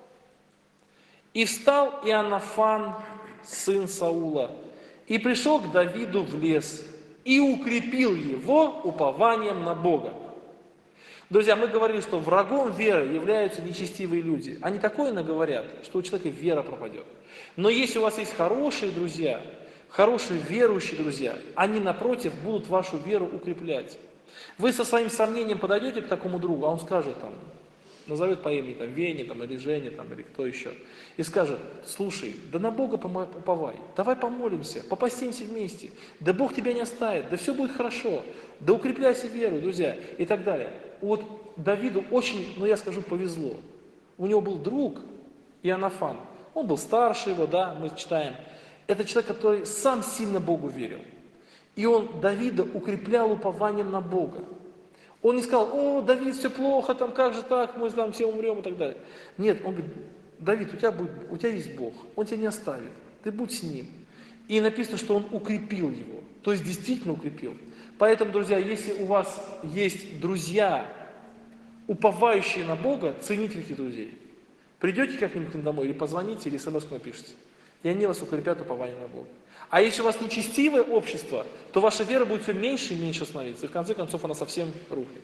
«И встал Иоаннафан, сын Саула, и пришел к Давиду в лес, и укрепил его упованием на Бога». Друзья, мы говорили, что врагом веры являются нечестивые люди. Они такое наговорят, что у человека вера пропадет. Но если у вас есть хорошие друзья, хорошие верующие друзья, они, напротив, будут вашу веру укреплять. Вы со своим сомнением подойдете к такому другу, а он скажет, там, назовет по имени, там, Веня, там, или Женя, там, или кто еще, и скажет: слушай, да на Бога уповай, давай помолимся, попастимся вместе, да Бог тебя не оставит, да все будет хорошо, да укрепляйся верой, друзья, и так далее. Вот Давиду очень, я скажу, повезло. У него был друг Иоаннафан, он был старше его, да, мы читаем. Это человек, который сам сильно Богу верил. И он Давида укреплял упованием на Бога. Он не сказал: о, Давид, все плохо, там, как же так, мы там все умрем и так далее. Нет, он говорит: Давид, у тебя есть Бог, Он тебя не оставит, ты будь с Ним. И написано, что он укрепил его, то есть действительно укрепил. Поэтому, друзья, если у вас есть друзья, уповающие на Бога, цените таких друзей. Придете как-нибудь к ним домой, или позвоните, или смс напишите. И они вас укрепят упованием на Бога. А если у вас нечестивое общество, то ваша вера будет все меньше и меньше становиться. И в конце концов она совсем рухнет.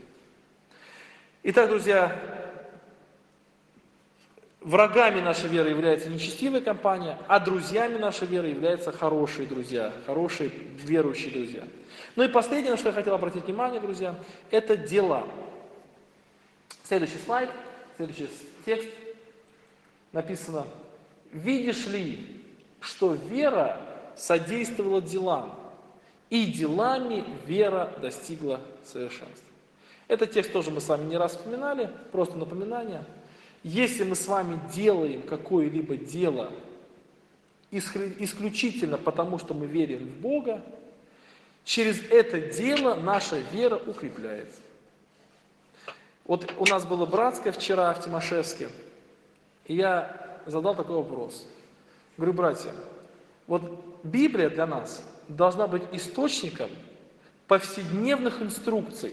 Итак, друзья, врагами нашей веры является нечестивая компания, а друзьями нашей веры являются хорошие друзья, хорошие верующие друзья. Ну и последнее, на что я хотел обратить внимание, друзья, это дела. Следующий слайд, следующий текст написано: «Видишь ли, что вера содействовала делам, и делами вера достигла совершенства. Этот текст тоже мы с вами не раз вспоминали, просто напоминание. Если мы с вами делаем какое-либо дело исключительно потому, что мы верим в Бога, через это дело наша вера укрепляется. Вот у нас было братское вчера в Тимошевске, и я задал такой вопрос. Говорю, братья, вот Библия для нас должна быть источником повседневных инструкций.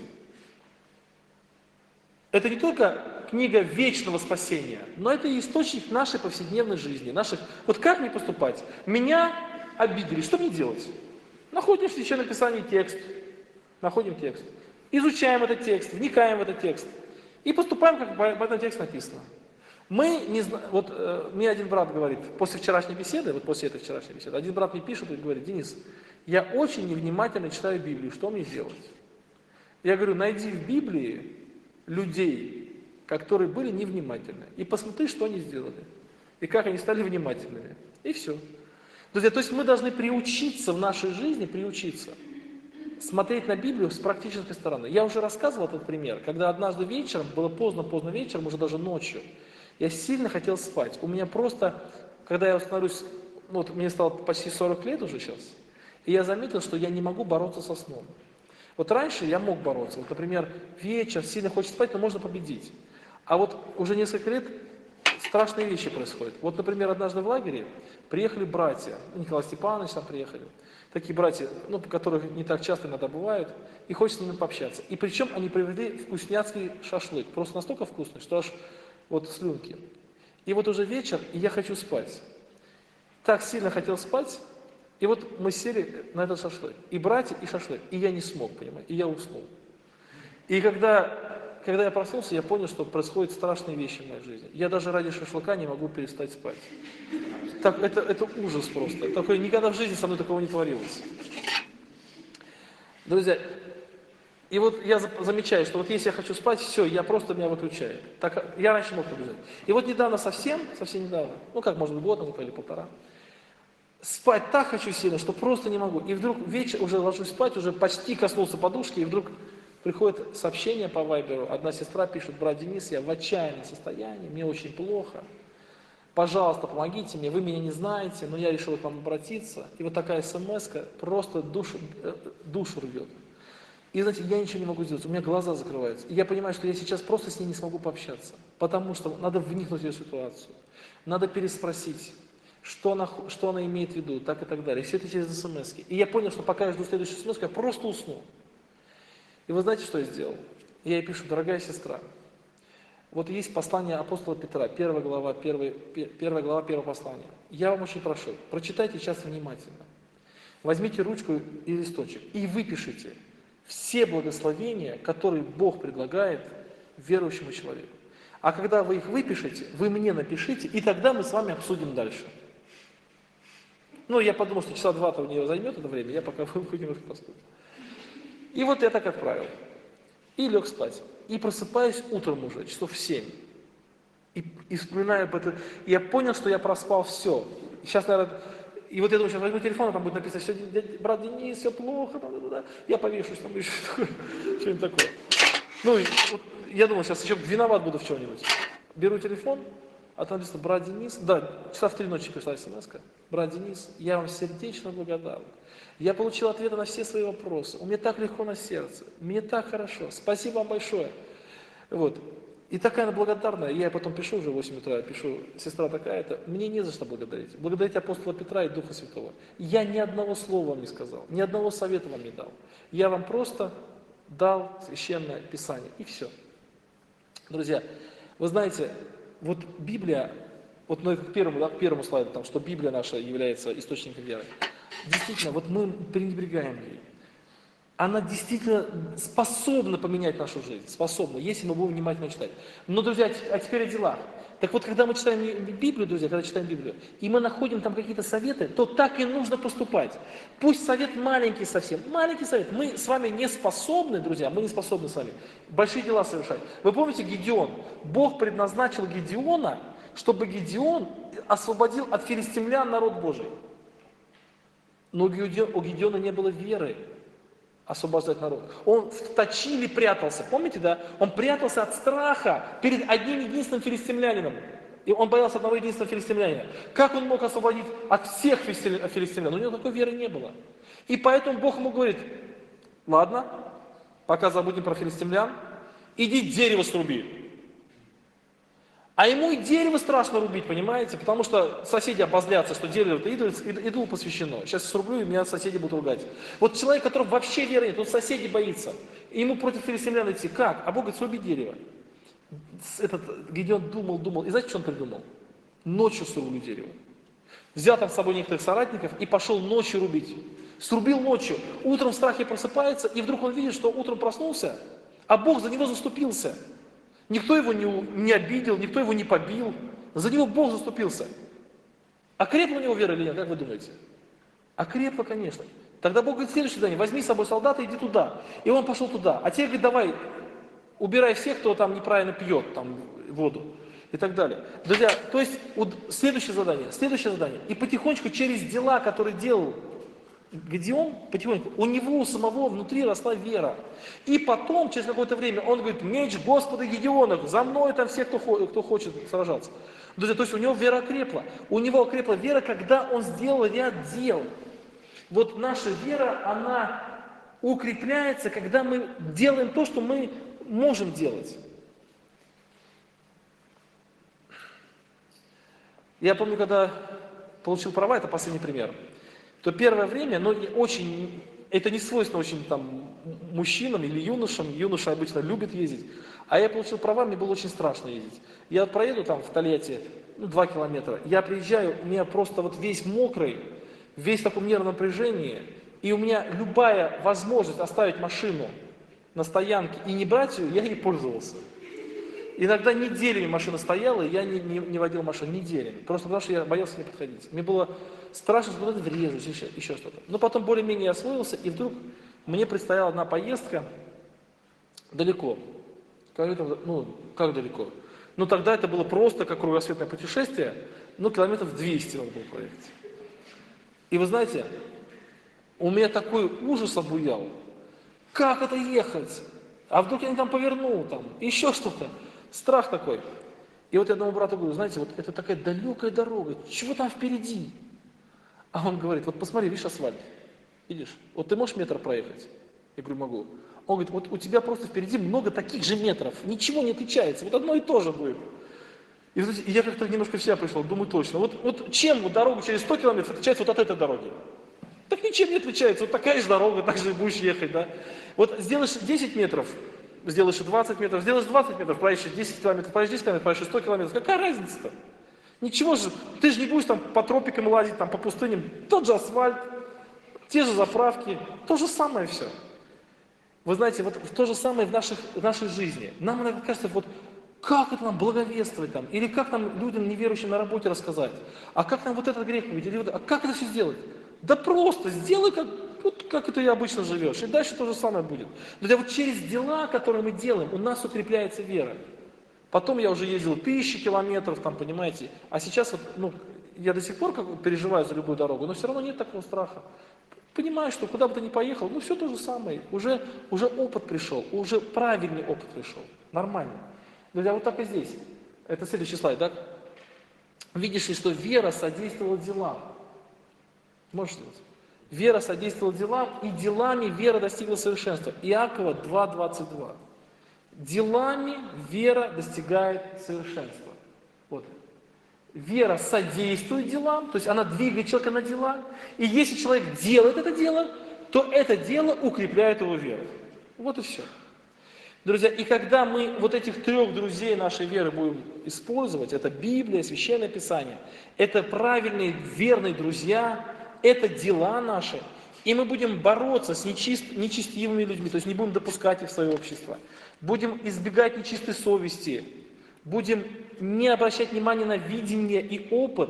Это не только книга вечного спасения, но это и источник нашей повседневной жизни, Вот как мне поступать? Меня обидели, что мне делать? Находим в Священном Писании текст, находим текст, изучаем этот текст, вникаем в этот текст и поступаем, как по этому тексту написано. Мы не знаем, мне один брат говорит, после вчерашней беседы, после этой вчерашней беседы, один брат мне пишет и говорит, Денис, я очень невнимательно читаю Библию, что мне делать? Я говорю, найди в Библии людей, которые были невнимательны, и посмотри, что они сделали, и как они стали внимательными, и все. Друзья, то есть мы должны приучиться в нашей жизни, смотреть на Библию с практической стороны. Я уже рассказывал этот пример, когда однажды вечером, было поздно вечером, уже даже ночью, я сильно хотел спать. У меня просто, когда я становлюсь, мне стало почти 40 лет уже сейчас, и я заметил, что я не могу бороться со сном. Вот раньше я мог бороться. Например, вечер, сильно хочется спать, но можно победить. А вот уже несколько лет страшные вещи происходят. Вот, например, однажды в лагере приехали братья, Николай Степанович там приехали, такие братья, которых не так часто иногда бывают, и хочется с ними пообщаться. И причем они привезли вкусняцкий шашлык, просто настолько вкусный, что аж слюнки. И вот уже вечер, и я хочу спать. Так сильно хотел спать, и вот мы сели на этот шашлык. И братья, и шашлык. И я не смог, понимаете, и я уснул. И когда я проснулся, я понял, что происходят страшные вещи в моей жизни. Я даже ради шашлыка не могу перестать спать. Так, это ужас просто. Никогда в жизни со мной такого не творилось. Друзья, и вот я замечаю, что вот если я хочу спать, все, меня выключает. Так, я раньше мог побежать. И вот недавно, совсем недавно, может быть, год назад или полтора, спать так хочу сильно, что просто не могу. И вдруг вечер, уже ложусь спать, уже почти коснулся подушки, и вдруг приходит сообщение по вайберу. Одна сестра пишет, брат Денис, я в отчаянном состоянии, мне очень плохо. Пожалуйста, помогите мне, вы меня не знаете, но я решил к вам обратиться. И вот такая смс-ка просто душу рвет. И знаете, я ничего не могу сделать, у меня глаза закрываются. И я понимаю, что я сейчас просто с ней не смогу пообщаться. Потому что надо вникнуть в ее ситуацию. Надо переспросить, что она имеет в виду, так и так далее. И все это через смс-ки. И я понял, что пока я жду следующую смс-ку, я просто усну. И вы знаете, что я сделал? Я ей пишу, дорогая сестра, вот есть послание апостола Петра, 1 глава 1 послания. Я вам очень прошу, прочитайте сейчас внимательно. Возьмите ручку и листочек и выпишите все благословения, которые Бог предлагает верующему человеку. А когда вы их выпишете, вы мне напишите, и тогда мы с вами обсудим дальше. Я подумал, что часа 2 у нее займет это время, я пока немножко поспать. И вот я так отправил. И лег спать. И просыпаюсь утром уже, часов в 7. И вспоминаю об этом. И я понял, что я проспал все. Сейчас, наверное, и вот я думаю, сейчас возьму телефон, а там будет написано, все, брат Денис, все плохо, я повешусь, там еще что-нибудь такое. Я думал, сейчас еще виноват буду в чем-нибудь. Беру телефон, а там написано, брат Денис, часа в 3 ночи пришла смс-ка. Брат Денис, я вам сердечно благодарен. Я получил ответы на все свои вопросы. У меня так легко на сердце. Мне так хорошо. Спасибо вам большое. И такая она благодарная. Я ей потом пишу уже в 8 утра, пишу, сестра такая-то. Мне не за что благодарить. Благодарите апостола Петра и Духа Святого. Я ни одного слова вам не сказал, ни одного совета вам не дал. Я вам просто дал священное Писание. И все. Друзья, вы знаете, вот Библия, к первому слайду, что Библия наша является источником веры. Действительно, мы пренебрегаем ей. Она действительно способна поменять нашу жизнь, способна, если мы будем внимательно читать. Но, друзья, теперь о делах. Так вот, когда мы читаем Библию, друзья, и мы находим там какие-то советы, то так и нужно поступать. Пусть совет маленький совсем, маленький совет. Мы с вами не способны, друзья, мы не способны с вами большие дела совершать. Вы помните Гедеон? Бог предназначил Гедеона, чтобы Гедеон освободил от филистимлян народ Божий. Но у Гедеона не было веры освобождать народ. Он в точиле прятался, помните, да? Он прятался от страха перед одним единственным филистимлянином. И он боялся одного единственного филистимлянина. Как он мог освободить от всех филистимлян? У него такой веры не было. И поэтому Бог ему говорит: ладно, пока забудем про филистимлян, иди дерево сруби. А ему и дерево страшно рубить, понимаете? Потому что соседи обозлятся, что дерево это идолу посвящено. Сейчас срублю, и меня соседи будут ругать. Вот человек, которого вообще веры нет, он соседей боится. И ему против филистимлян идти. Как? А Бог говорит: сруби дерево. Этот Гедеон думал. И знаете, что он придумал? Ночью срублю дерево. Взял там с собой некоторых соратников и пошел ночью рубить. Срубил ночью. Утром в страхе просыпается, и вдруг он видит, что утром проснулся, а Бог за него заступился. Никто его не обидел, никто его не побил. За него Бог заступился. Окрепла у него вера или нет, как вы думаете? Окрепла, конечно. Тогда Бог говорит: следующее задание: возьми с собой солдата, иди туда. И он пошел туда. А теперь говорит: давай, убирай всех, кто там неправильно пьет там, воду. И так далее. Друзья, то есть вот следующее задание. И потихонечку через дела, которые делал Гедеон, потихоньку, у него у самого внутри росла вера. И потом, через какое-то время, он говорит: меч Господа Гедеона, за мной там все, кто хочет сражаться. Друзья, то есть у него вера окрепла. У него окрепла вера, когда он сделал ряд дел. Вот наша вера, она укрепляется, когда мы делаем то, что мы можем делать. Я помню, когда получил права, это последний пример, то первое время, но очень, это не свойственно очень там мужчинам или юношам, юноши обычно любят ездить, а я получил права, мне было очень страшно ездить. Я проеду там в Тольятти, 2 километра, я приезжаю, у меня просто вот весь мокрый, весь в таком нервном напряжении, и у меня любая возможность оставить машину на стоянке и не брать ее, я ей пользовался. Иногда неделями машина стояла, и я не водил машину, неделями. Просто потому, что я боялся не подходить. Мне было страшно, что куда-то врезаюсь, еще что-то. Но потом более-менее освоился, и вдруг мне предстояла одна поездка далеко. Как далеко? Тогда это было просто как кругосветное путешествие, километров 200 надо было проехать. И вы знаете, у меня такой ужас обуял. Как это ехать? А вдруг я не там повернул, еще что-то. Страх такой. И вот я одному брату говорю: знаете, вот это такая далекая дорога, чего там впереди? А он говорит: вот посмотри, видишь асфальт, видишь, вот ты можешь метр проехать? Я говорю: могу. Он говорит: вот у тебя просто впереди много таких же метров, ничего не отличается, вот одно и то же будет. И я как-то немножко в себя пришел, думаю: точно, вот чем вот дорога через 100 километров отличается вот от этой дороги? Так ничем не отличается, вот такая же дорога, так же будешь ехать, да? Вот сделаешь 10 метров, сделаешь 20 метров, сделаешь 20 метров, проедешь 10 километров, проедешь 10 километров, проедешь 100 километров. Какая разница-то? Ничего же, ты же не будешь там по тропикам лазить, там по пустыням. Тот же асфальт, те же заправки, то же самое все. Вы знаете, вот то же самое в нашей жизни. Нам иногда кажется, вот как это нам благовествовать там, или как нам людям неверующим на работе рассказать, а как нам вот этот грех победить, или а как это все сделать? Да просто сделай, как это и обычно живешь, и дальше то же самое будет. Но вот через дела, которые мы делаем, у нас укрепляется вера. Потом я уже ездил 1000 километров, понимаете, а сейчас я до сих пор переживаю за любую дорогу, но все равно нет такого страха. Понимаю, что куда бы ты ни поехал, все то же самое, уже опыт пришел, уже правильный опыт пришел, нормально. Друзья, вот так и здесь. Это следующий слайд, да? Видишь ли, что вера содействовала делам? Можешь сказать? Вера содействовала делам, и делами вера достигла совершенства. Иакова 2:22. Делами вера достигает совершенства. Вот. Вера содействует делам, то есть она двигает человека на дела. И если человек делает это дело, то это дело укрепляет его веру. Вот и все. Друзья, и когда мы вот этих 3 друзей нашей веры будем использовать, это Библия, Священное Писание, это правильные, верные друзья, это дела наши, и мы будем бороться с нечестивыми людьми, то есть не будем допускать их в свое общество, будем избегать нечистой совести, будем не обращать внимания на видение и опыт,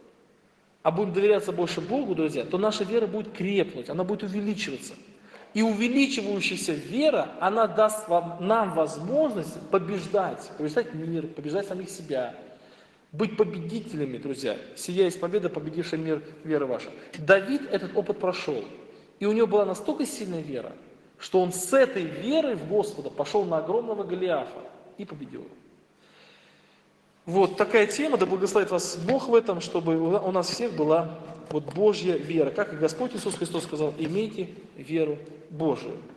а будем доверяться больше Богу, друзья, то наша вера будет крепнуть, она будет увеличиваться. И увеличивающаяся вера, она даст нам возможность побеждать мир, побеждать самих себя, быть победителями, друзья. Сия есть победа, победившая мир, вера ваша. Давид этот опыт прошел. И у него была настолько сильная вера, что он с этой верой в Господа пошел на огромного Голиафа и победил его. Вот такая тема, да благословит вас Бог в этом, чтобы у нас всех была вот Божья вера. Как и Господь Иисус Христос сказал, имейте веру Божию.